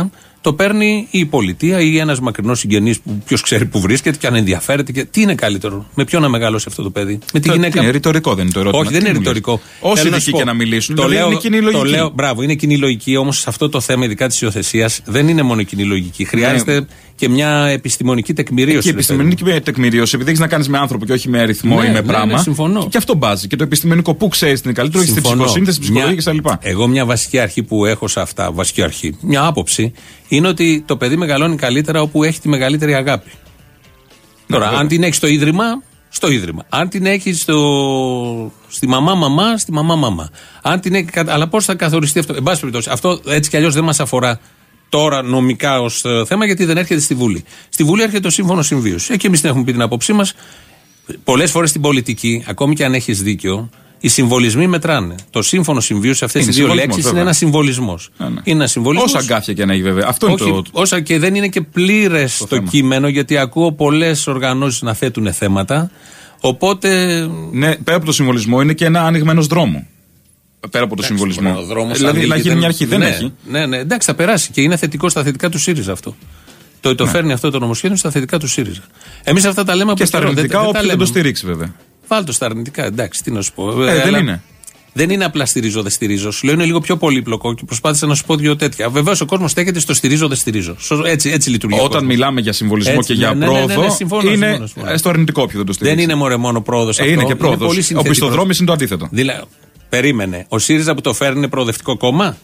Το παίρνει η πολιτεία ή ένας μακρινός συγγενής που ποιος ξέρει που βρίσκεται και αν ενδιαφέρεται. Και... Τι είναι καλύτερο, με ποιον να μεγαλώσει αυτό το παιδί, με τη γυναίκα. Είναι ρητορικό, δεν είναι το ερώτημα. Όχι, δεν είναι ρητορικό. Όσοι ειδικοί και να μιλήσουν, το λέω, είναι κοινή λογική. Το λέω, μπράβο, είναι κοινή λογική, όμως σε αυτό το θέμα, ειδικά της υιοθεσίας, δεν είναι μόνο κοινή λογική. Χρειάζεται ναι. και μια επιστημονική τεκμηρίωση. Και επιστημονική τεκμηρίωση, επειδή έχεις να κάνεις με άνθρωπο και όχι με αριθμό ναι, ή με ναι, πράγμα. Ναι, συμφωνώ. Και, και αυτό μπάζει. Και το επιστημονικό που ξέρεις την καλύτερο, έχει την ψυχοσύνθεση, ψυχολογία κτλ. Εγώ μια βασική αρχή που έχω σε αυτά, βασική αρχή, μια άποψη, είναι ότι το παιδί μεγαλώνει καλύτερα όπου έχει τη μεγαλύτερη αγάπη. Ναι, Τώρα, βέβαια. Αν την έχει στο ίδρυμα, στο ίδρυμα. Αν την έχει στο... στη μαμά μαμά, στη μαμά μαμά. Αν την έχει... Αλλά πώς θα καθοριστεί αυτό. Εν πάση περιπτώσει, αυτό έτσι κι αλλιώς δεν μας αφορά τώρα νομικά ως θέμα, γιατί δεν έρχεται στη Βουλή. Στη Βουλή έρχεται το σύμφωνο συμβίωση. Εκεί εμείς την έχουμε πει την απόψή μας. Πολλές φορές στην πολιτική, ακόμη και αν έχεις δίκιο, οι συμβολισμοί μετράνε. Το σύμφωνο συμβίωση, αυτές οι δύο λέξεις, είναι ένα συμβολισμός. Ναι, ναι. Είναι ένα συμβολισμός. Όσα αγκάθια και να έχει, βέβαια. Αυτό Όχι, είναι το... Όσα και δεν είναι και πλήρες το, το κείμενο, γιατί ακούω πολλές οργανώσεις να θέτουν θέματα. Οπότε. Ναι, πέρα από το συμβολισμό, είναι και ένα ανοιγμένος δρόμο. Πέρα από το εντάξει, συμβολισμό. Δηλαδή να γίνει μια αρχή. Δεν ναι, έχει. Ναι, ναι, εντάξει, θα περάσει και είναι θετικό στα θετικά του ΣΥΡΙΖΑ αυτό. Το, το ναι. φέρνει αυτό το νομοσχέδιο στα θετικά του ΣΥΡΙΖΑ. Εμείς αυτά τα λέμε από και στα αρνητικά, όποιος δεν το στηρίξει βέβαια. Βάλτε στα αρνητικά, εντάξει, τι να σου πω. Ε, δεν είναι. Δεν είναι απλά στηρίζω, δεν στηρίζω. Σου λέω είναι λίγο πιο πολύπλοκο και προσπάθησα να σου πω δύο τέτοια. Βεβαίως ο κόσμος στέκεται στο στηρίζω, δεν στηρίζω. Έτσι, έτσι λειτουργεί. Όταν μιλάμε για συμβολισμό έτσι, και για ναι, πρόοδο, ναι, ναι, ναι, συμφώνω, είναι συμφώνω, συμφώνω. Στο αρνητικό ποιο δεν το στηρίζει. Δεν είναι μωρέ μόνο πρόοδος. Ε, είναι και πρόοδος. Ο πιστοδρόμης είναι το αντίθετο. Δηλαδή, περίμενε. Ο ΣΥΡΙΖΑ που το φέρνει είναι προοδευτικό κόμμα.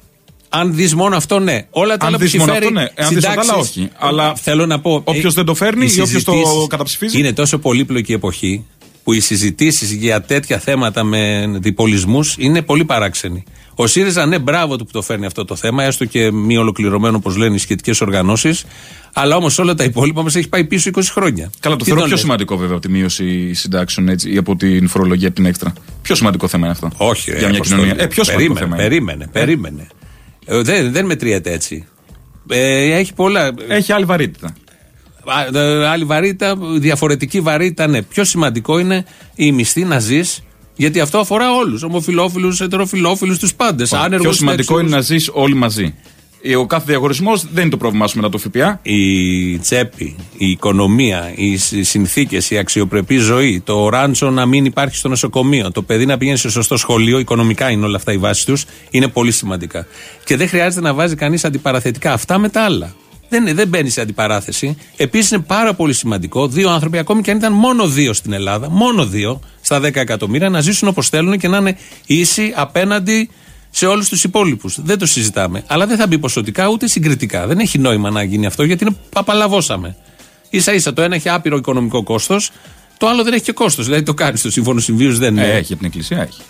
Αν δεις μόνο αυτό, ναι. Όλα τα άλλα που συμφέρει. Ναι. Αν δεις άλλα, όχι. Αλλά θέλω να πω. Όποιος δεν το φέρνει ή όποιος το καταψηφίζει. Είναι τόσο πολύπλοκη εποχή που οι συζητήσεις για τέτοια θέματα με διπολισμούς είναι πολύ παράξενοι. Ο ΣΥΡΙΖΑ, ναι, μπράβο του που το φέρνει αυτό το θέμα, έστω και μη ολοκληρωμένο, όπως λένε οι σχετικές οργανώσεις, αλλά όμως όλα τα υπόλοιπα μας έχει πάει πίσω είκοσι χρόνια. Καλά, το θεωρώ πιο σημαντικό βέβαια από τη μείωση συντάξεων έτσι, ή από την φορολογία την έξτρα. Πιο σημαντικό θέμα είναι αυτό. Όχι, για μια κοινωνία. Ε, πιο σημαντικό περίμενε, θέμα είναι. Περίμενε, περίμενε. Ε, δεν, δεν μετριέται έτσι. Ε, έχει πολλά. Έχει άλλη βαρύτητα. Άλλη βαρύτητα, διαφορετική βαρύτητα, ναι. Πιο σημαντικό είναι η μισθή να ζεις, γιατί αυτό αφορά όλους. Ομοφυλόφιλους, ετεροφυλόφιλους, τους πάντες. Πιο σημαντικό είναι να ζεις όλοι μαζί. Ο κάθε διαγωνισμός δεν είναι το πρόβλημά σου μετά το ΦΠΑ. Η τσέπη, η οικονομία, οι συνθήκες, η αξιοπρεπή ζωή, το ράντσο να μην υπάρχει στο νοσοκομείο, το παιδί να πηγαίνει σε σωστό σχολείο, οικονομικά είναι όλα αυτά οι βάσεις τους, είναι πολύ σημαντικά. Και δεν χρειάζεται να βάζει κανείς αντιπαραθετικά αυτά με τα άλλα. Δεν, δεν μπαίνει σε αντιπαράθεση. Επίσης είναι πάρα πολύ σημαντικό δύο άνθρωποι, ακόμη και αν ήταν μόνο δύο στην Ελλάδα, μόνο δύο στα δέκα εκατομμύρια, να ζήσουν όπως θέλουν και να είναι ίσοι απέναντι σε όλους τους υπόλοιπους. Δεν το συζητάμε. Αλλά δεν θα μπει ποσοτικά ούτε συγκριτικά. Δεν έχει νόημα να γίνει αυτό, γιατί είναι απαλαβώσαμε. Ίσα ίσα το ένα έχει άπειρο οικονομικό κόστος, το άλλο δεν έχει και κόστος. Δηλαδή το κάνει στο σύμφωνο συμβίωση, δεν είναι. Ε, έχει την εκκλησία, έχει.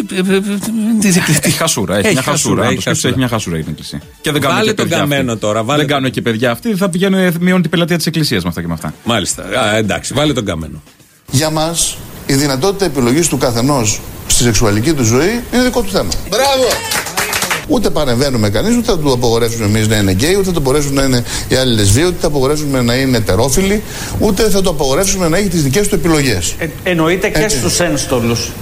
Έχει χασούρα, έχει μια χασούρα. Έχει μια χασούρα η εκκλησία. Και δεν κάνουν και παιδιά. Τώρα, δεν κάνουν και παιδιά αυτοί, θα πηγαίνουν, μειώνουν την πελατεία της εκκλησίας με αυτά και με αυτά. Μάλιστα. Α, εντάξει, βάλε τον καμένο. Για μας η δυνατότητα επιλογής του καθενός στη σεξουαλική του ζωή είναι δικό του θέμα. Μπράβο! Ούτε παρεμβαίνουμε κανείς, ούτε θα του απογορεύσουμε εμείς να είναι γκέι, ούτε θα το απογορεύσουμε να είναι οι άλλοι λεσβοί, ούτε θα απογορεύσουμε να είναι ετερόφιλοι, ούτε θα το απογορεύσουμε να έχει τις δικές του επιλογές. Ε, εννοείται και Έτσι. στους ένστολους.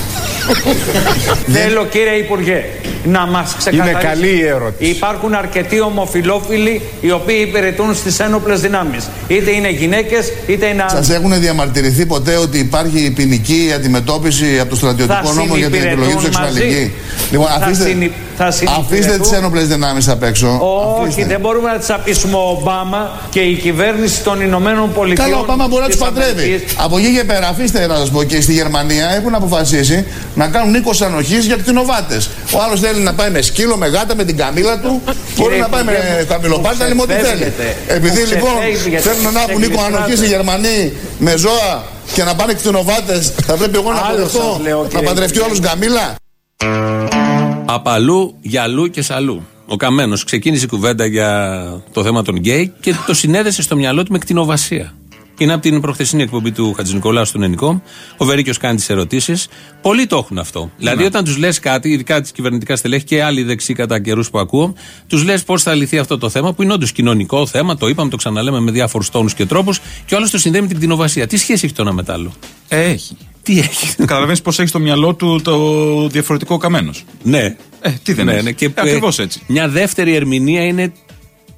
Θέλω, κύριε Υπουργέ, να μας ξεκαθαρίσει. Είναι καλή η ερώτηση. Υπάρχουν αρκετοί ομοφυλόφιλοι οι οποίοι υπηρετούν στις ένοπλες δυνάμεις. Είτε είναι γυναίκες, είτε είναι άντρες. Σας έχουν διαμαρτυρηθεί ποτέ ότι υπάρχει ποινική αντιμετώπιση από το στρατιωτικό νόμο για την επιλογή του σεξουαλική? Λοιπόν, αφήστε, συνυ... αφήστε τις ένοπλες δυνάμεις απ' έξω. Όχι, αφήστε. δεν μπορούμε να τις αφήσουμε ο Ομπάμα και η κυβέρνηση των Ηνωμένων Πολιτειών. Καλά, ο Ομπάμα μπορεί να τους παντρεύει. Από εκεί και πέρα, αφήστε να σας πω, και στη Γερμανία έχουν αποφασίσει να κάνουν οίκος ανοχής για κτηνοβάτες. Ο άλλος θέλει να πάει με σκύλο, με γάτα, με την καμήλα του. Μπορεί να πάει με καμιλοπάτα, με ό,τι θέλει. Επειδή λοιπόν θέλουν να έχουν οίκο ανοχής οι Γερμανοί με ζώα και να πάνε κτηνοβάτες, θα πρέπει εγώ να παντρευτώ, να παντρευτεί όλους καμήλα. Απαλού, γυαλού και σαλού. Ο Καμένος ξεκίνησε η κουβέντα για το θέμα των γκέι και το συνέδεσε στο μυαλό του με κτηνοβασία. Είναι από την προχθεσινή εκπομπή του Χατζηνικολάου στον Ενικό. Ο Βερίκιος κάνει τις ερωτήσεις. Πολλοί το έχουν αυτό. Ναι. Δηλαδή, όταν τους λες κάτι, ειδικά τις κυβερνητικά στελέχη και άλλοι δεξιοί κατά καιρούς που ακούω, τους λες πώς θα λυθεί αυτό το θέμα, που είναι όντως κοινωνικό θέμα, το είπαμε, το ξαναλέμε με διάφορους τόνους και τρόπους, και όλος το συνδέει με την κτηνοβασία. Τι σχέση έχει το ένα με το άλλο? Ε, έχει. Τι έχει? Καταλαβαίνεις πώς έχει στο μυαλό του το διαφορετικό Καμένος. Ναι. Ε, τι δεν ναι, έχει. Ναι. Και ε, ακριβώς έτσι. Μια δεύτερη ερμηνεία είναι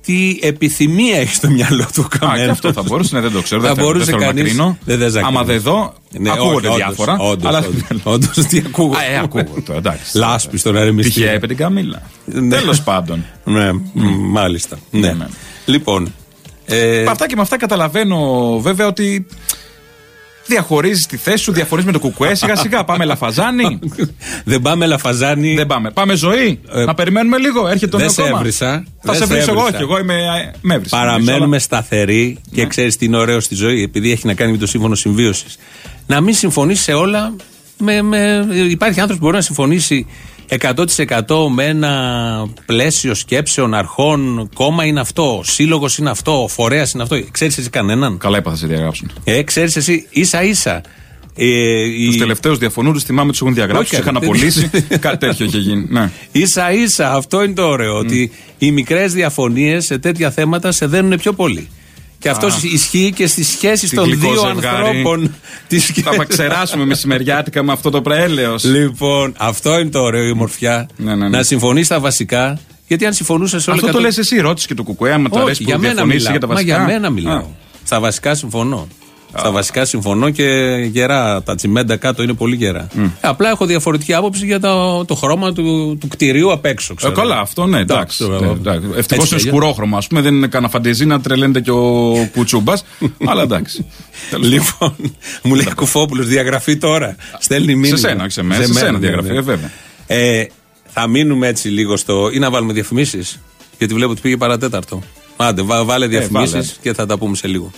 τι επιθυμία έχει στο μυαλό του ο Καμένος. Α, και αυτό θα μπορούσε, ναι, δεν το ξέρω. Θα δεν μπορούσε θέλω να κρίνω. Άμα δεν δω, ναι, ακούγονται όχι, διάφορα. Όντως, αλλά... όντως, τι ακούγονται. Α, ε, ακούγονται, εντάξει. Λάσπη στον ερεμιστή. Τυχαία είπε την Καμίλα. Τέλος πάντων. Ναι, μάλιστα. Ναι. Λοιπόν. Με αυτά και με αυτά καταλαβαίνω βέβαια ότι διαχωρίζεις τη θέση σου, διαφορείς με το κουκουέ. Σιγά σιγά πάμε Λαφαζάνη. Δεν πάμε Λαφαζάνη. Δεν πάμε. Πάμε ζωή. Ε, να περιμένουμε λίγο. Έρχεται το νέο κόμμα. Δεν σε έβρισα. Θα σε βρίσω εγώ, όχι. Εγώ είμαι. Με έβρισα. Παραμένουμε σταθεροί και ναι. Ξέρεις τι είναι ωραίο στη ζωή, επειδή έχει να κάνει με το σύμφωνο συμβίωσης. Να μην συμφωνήσει σε όλα. Με, με, υπάρχει άνθρωπος που μπορεί να συμφωνήσει εκατό τοις εκατό με ένα πλαίσιο σκέψεων, αρχών, κόμμα είναι αυτό, σύλλογος είναι αυτό, φορέας είναι αυτό. Ξέρεις εσύ κανέναν? Καλά είπα, θα σε διαγράψουν. Ε, ξέρεις εσύ ίσα ίσα. Ε, τους οι... τελευταίους διαφωνούντες θυμάμαι τους έχουν διαγράψει, τους είχαν απολύσει. Κάτι τέτοιο είχε γίνει. Ναι. Ίσα ίσα, αυτό είναι το ωραίο. Mm. Ότι οι μικρές διαφωνίες σε τέτοια θέματα σε δένουν πιο πολύ. Και αυτό ισχύει και στις σχέσεις των δύο ζευγάρι. ανθρώπων. Θα ξεράσουμε μεσημεριάτικα με αυτό το προέλεος. Λοιπόν, αυτό είναι το ωραίο, η ομορφιά. Ναι, ναι, ναι. Να συμφωνείς στα βασικά. Γιατί αν συμφωνούσες όλα. Αυτό κατώ... το λες εσύ, ρώτησε και το κουκουέ, άμα το αρέσει που διαφωνήσει για τα βασικά. Μα για μένα μιλάω. Α. Στα βασικά συμφωνώ. Oh. Στα βασικά συμφωνώ και γερά. Τα τσιμέντα κάτω είναι πολύ γερά. Mm. Απλά έχω διαφορετική άποψη για το, το χρώμα του, του κτηρίου απ' έξω. Ε, καλά, αυτό ναι, εντάξει. Ευτυχώς είναι σκουρόχρωμα, ας πούμε. Δεν είναι κανένα φαντεζή να τρελαίνεται και ο Κουτσούμπας. Αλλά εντάξει. Λοιπόν, μου λέει Κουφόπουλος, διαγραφή τώρα. Στέλνει μήνυμα. Σε σένα, όχι σε μένα. Σε σένα διαγραφή, βέβαια. Θα μείνουμε έτσι λίγο στο. Ή να βάλουμε διαφημίσεις. Γιατί βλέπω ότι πήγε παρατέταρτο. Άντε, βάλε διαφημίσεις και θα τα πούμε σε λίγο.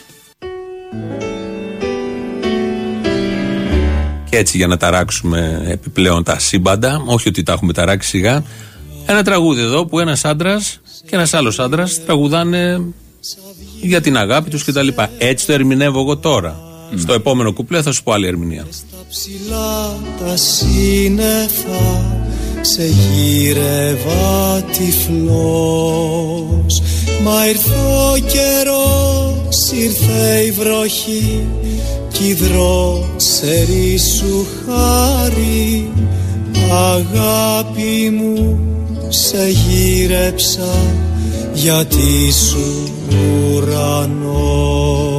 Και έτσι για να ταράξουμε επιπλέον τα σύμπαντα, όχι ότι τα έχουμε ταράξει σιγά, ένα τραγούδι εδώ που ένας άντρας και ένας άλλος άντρας τραγουδάνε για την αγάπη τους κτλ. Έτσι το ερμηνεύω εγώ τώρα. Mm. Στο επόμενο κουπλέ θα σου πω άλλη ερμηνεία. Στα ψηλά τα σύννεφα σε γύρευα τυφλός, μα ήρθε ο καιρός, ήρθε η βροχή κι η δρόσερη σου χάρη. Αγάπη μου σε γύρεψα γιατί σου ουρανός.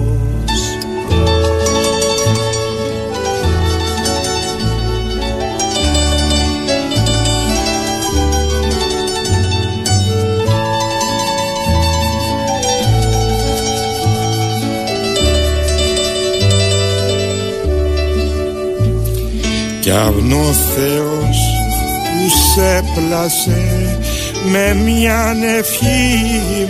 Κι αν ο Θεός που σε πλάσε με μια ευχή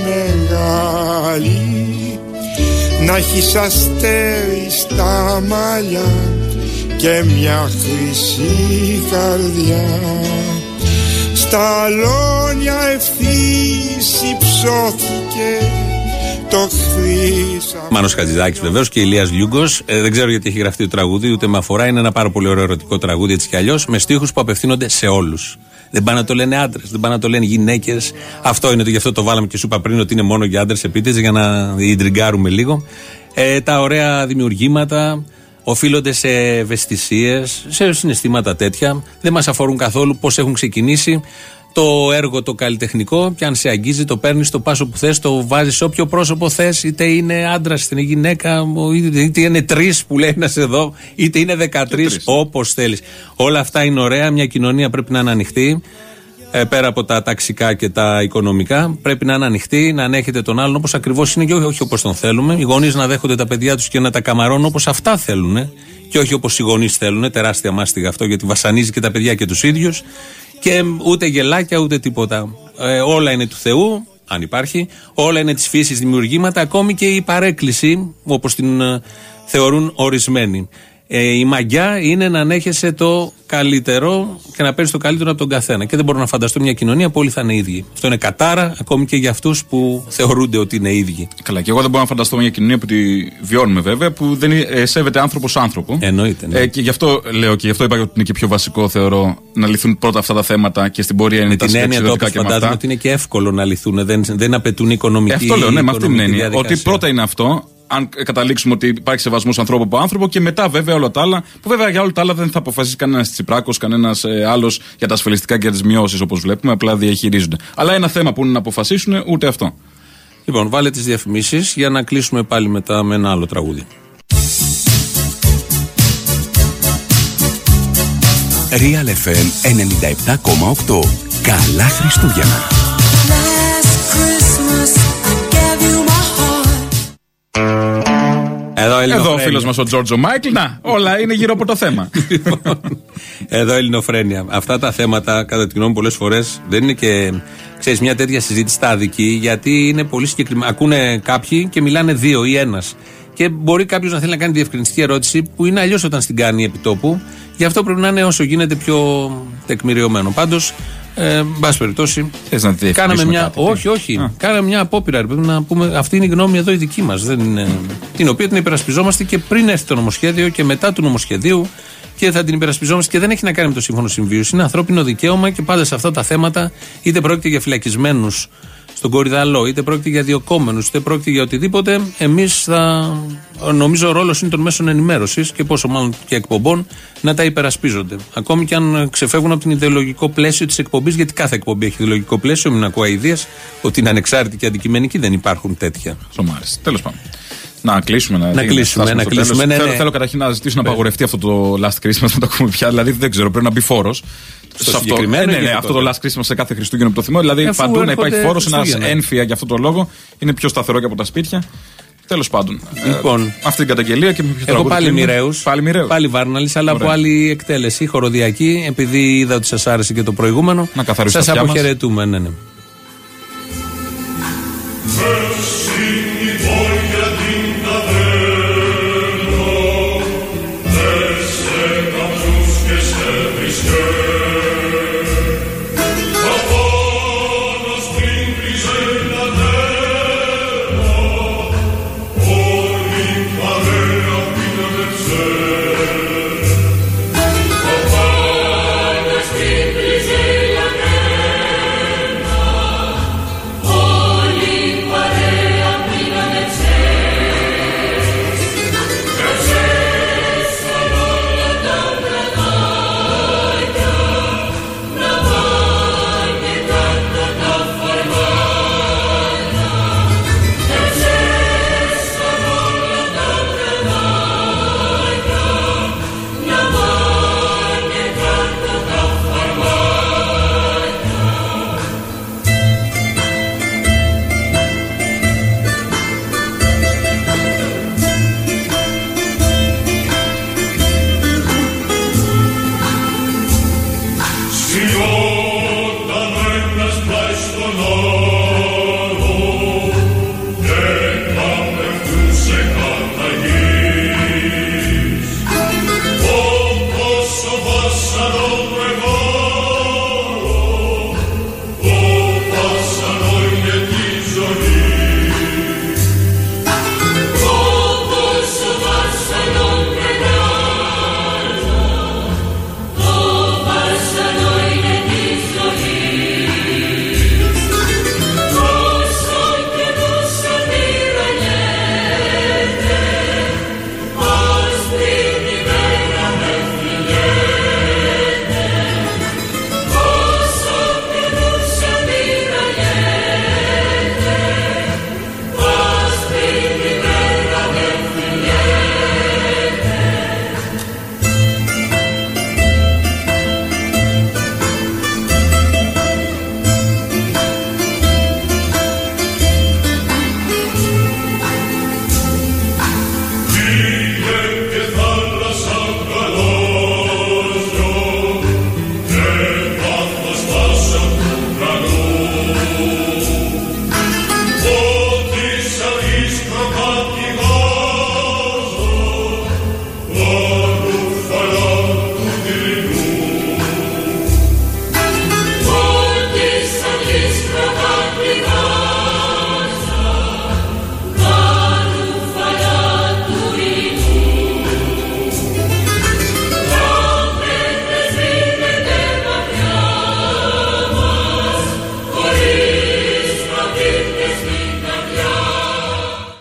μεγάλη να έχεις αστέρι στα μαλλιά και μια χρυσή καρδιά, στα αλόνια ευθύς υψώθηκε το χρήσα. Μάνος Χατζηδάκης βεβαίως και Ηλίας Λιούγκος. Ε, δεν ξέρω γιατί έχει γραφτεί το τραγούδι, ούτε με αφορά. Είναι ένα πάρα πολύ ωραίο ερωτικό τραγούδι έτσι κι αλλιώς, με στίχους που απευθύνονται σε όλους. Δεν πάνε να το λένε άντρες, δεν πάνε να το λένε γυναίκες. Αυτό είναι το, γι' αυτό το βάλαμε και σου είπα πριν ότι είναι μόνο για άντρες επίτηδες, για να ιντριγκάρουμε λίγο. Ε, τα ωραία δημιουργήματα οφείλονται σε ευαισθησίες, σε συναισθήματα τέτοια. Δεν μας αφορούν καθόλου πώς έχουν ξεκινήσει. Το έργο το καλλιτεχνικό, και αν σε αγγίζει, το παίρνεις, το πας όπου θες, το βάζεις σε όποιο πρόσωπο θες, είτε είναι άντρας, είτε είναι γυναίκα, είτε είναι τρεις που λέει να σε δω, είτε είναι δεκατρείς, όπως θέλεις. Όλα αυτά είναι ωραία. Μια κοινωνία πρέπει να είναι ανοιχτή. Ε, πέρα από τα ταξικά και τα οικονομικά, πρέπει να είναι ανοιχτή, να ανέχεται τον άλλον όπως ακριβώς είναι και όχι, όχι όπως τον θέλουμε. Οι γονείς να δέχονται τα παιδιά τους και να τα καμαρώνουν όπως αυτά θέλουν και όχι όπως οι γονείς θέλουν. Τεράστια μάστιγα αυτό, γιατί βασανίζει και τα παιδιά και τους ίδιους. Και ούτε γελάκια ούτε τίποτα. Ε, όλα είναι του Θεού, αν υπάρχει. Όλα είναι της φύσης δημιουργήματα, ακόμη και η παρέκκληση, όπως την ε, θεωρούν ορισμένοι. Ε, η μαγιά είναι να ανέχεσαι το καλύτερο και να παίρνεις το καλύτερο από τον καθένα. Και δεν μπορώ να φανταστώ μια κοινωνία που όλοι θα είναι ίδιοι. Αυτό είναι κατάρα, ακόμη και για αυτούς που θεωρούνται ότι είναι ίδιοι. Καλά, και εγώ δεν μπορώ να φανταστώ μια κοινωνία που τη βιώνουμε βέβαια, που δεν ε, σέβεται άνθρωπος άνθρωπο. Εννοείται. Ναι. Ε, και γι' αυτό λέω και γι' αυτό είπα ότι είναι και πιο βασικό, θεωρώ, να λυθούν πρώτα αυτά τα θέματα και στην πορεία είναι τα συνταξιδοτικά και με αυτά. Φαντάζομαι ότι είναι και εύκολο να λυθούν. Δεν, δεν απαιτούν οικονομική. Ε, αυτό λέω, ναι, με αυτή την έννοια. Ότι πρώτα είναι αυτό. αν καταλήξουμε ότι υπάρχει σεβασμός ανθρώπου από άνθρωπο, και μετά βέβαια όλα τα άλλα, που βέβαια για όλα τα άλλα δεν θα αποφασίσει κανένας Τσιπράκος, κανένας ε, άλλος για τα ασφαλιστικά και τις μειώσεις όπως βλέπουμε, απλά διαχειρίζονται. Αλλά ένα θέμα που είναι να αποφασίσουν, ούτε αυτό. Λοιπόν, βάλε τις διαφημίσεις για να κλείσουμε πάλι μετά με ένα άλλο τραγούδι. Real εφ εμ ενενήντα επτά κόμμα οκτώ. Καλά Χριστούγεννα. Εδώ, Εδώ ο φίλος μας ο Τζόρτζο Μάικλ, να, όλα είναι γύρω από το θέμα. Εδώ ελληνοφρένεια. Αυτά τα θέματα, κατά τη γνώμη μου, πολλές φορές δεν είναι και, ξέρεις, μια τέτοια συζήτηση στα αδική, γιατί είναι πολύ συγκεκριμένα. Ακούνε κάποιοι και μιλάνε δύο ή ένας. Και μπορεί κάποιος να θέλει να κάνει διευκρινιστική ερώτηση, που είναι αλλιώς όταν στην κάνει επί τόπου. Γι' αυτό πρέπει να είναι όσο γίνεται πιο τεκμηριωμένο. Πάντως, ε, εν πάση περιπτώσει, κάναμε μια. Κάτι, όχι, όχι. Α. Κάναμε μια απόπειρα. Πρέπει να πούμε, αυτή είναι η γνώμη εδώ η δική μας. Την οποία την υπερασπιζόμαστε και πριν έρθει το νομοσχέδιο και μετά του νομοσχεδίου. Και θα την υπερασπιζόμαστε, και δεν έχει να κάνει με το σύμφωνο συμβίωση. Είναι ανθρώπινο δικαίωμα, και πάντα σε αυτά τα θέματα, είτε πρόκειται για φυλακισμένους στον Κορυδαλό, είτε πρόκειται για διοκόμενους, είτε πρόκειται για οτιδήποτε, εμείς θα. Νομίζω ο ρόλος είναι των μέσων ενημέρωσης, και πόσο μάλλον και εκπομπών, να τα υπερασπίζονται. Ακόμη και αν ξεφεύγουν από την ιδεολογικό πλαίσιο της εκπομπής, γιατί κάθε εκπομπή έχει ιδεολογικό πλαίσιο, μην ακούω αηδίες, ότι είναι ανεξάρτητη και αντικειμενική, δεν υπάρχουν τέτοια. Σομάρες. Τέλος πάντων. Να κλείσουμε, να, να κλείσουμε. Να κλείσουμε ναι, θέλω, ναι. θέλω καταρχήν να ζητήσω να απαγορευτεί αυτό το Last Christmas, να το ακούμε πια. Δηλαδή δεν ξέρω, πρέπει να μπει φόρος. Στο συγκεκριμένο. Ναι, ναι, ναι, αυτό το Last Christmas σε κάθε Χριστούγεννο που το θυμώ. Δηλαδή Εφού παντού να υπάρχει φόρος, ένα ένφια για αυτό το λόγο. Είναι πιο σταθερό και από τα σπίτια. Τέλος πάντων. Λοιπόν, ε, αυτή την καταγγελία και με ποιο τρόπο. Εγώ πάλι Μοιραίους. Πάλι, πάλι Βάρναλης, αλλά από άλλη εκτέλεση, χοροδιακή, επειδή είδα ότι σας άρεσε και το προηγούμενο. Σας αποχαιρετούμε, ναι, ναι. Signor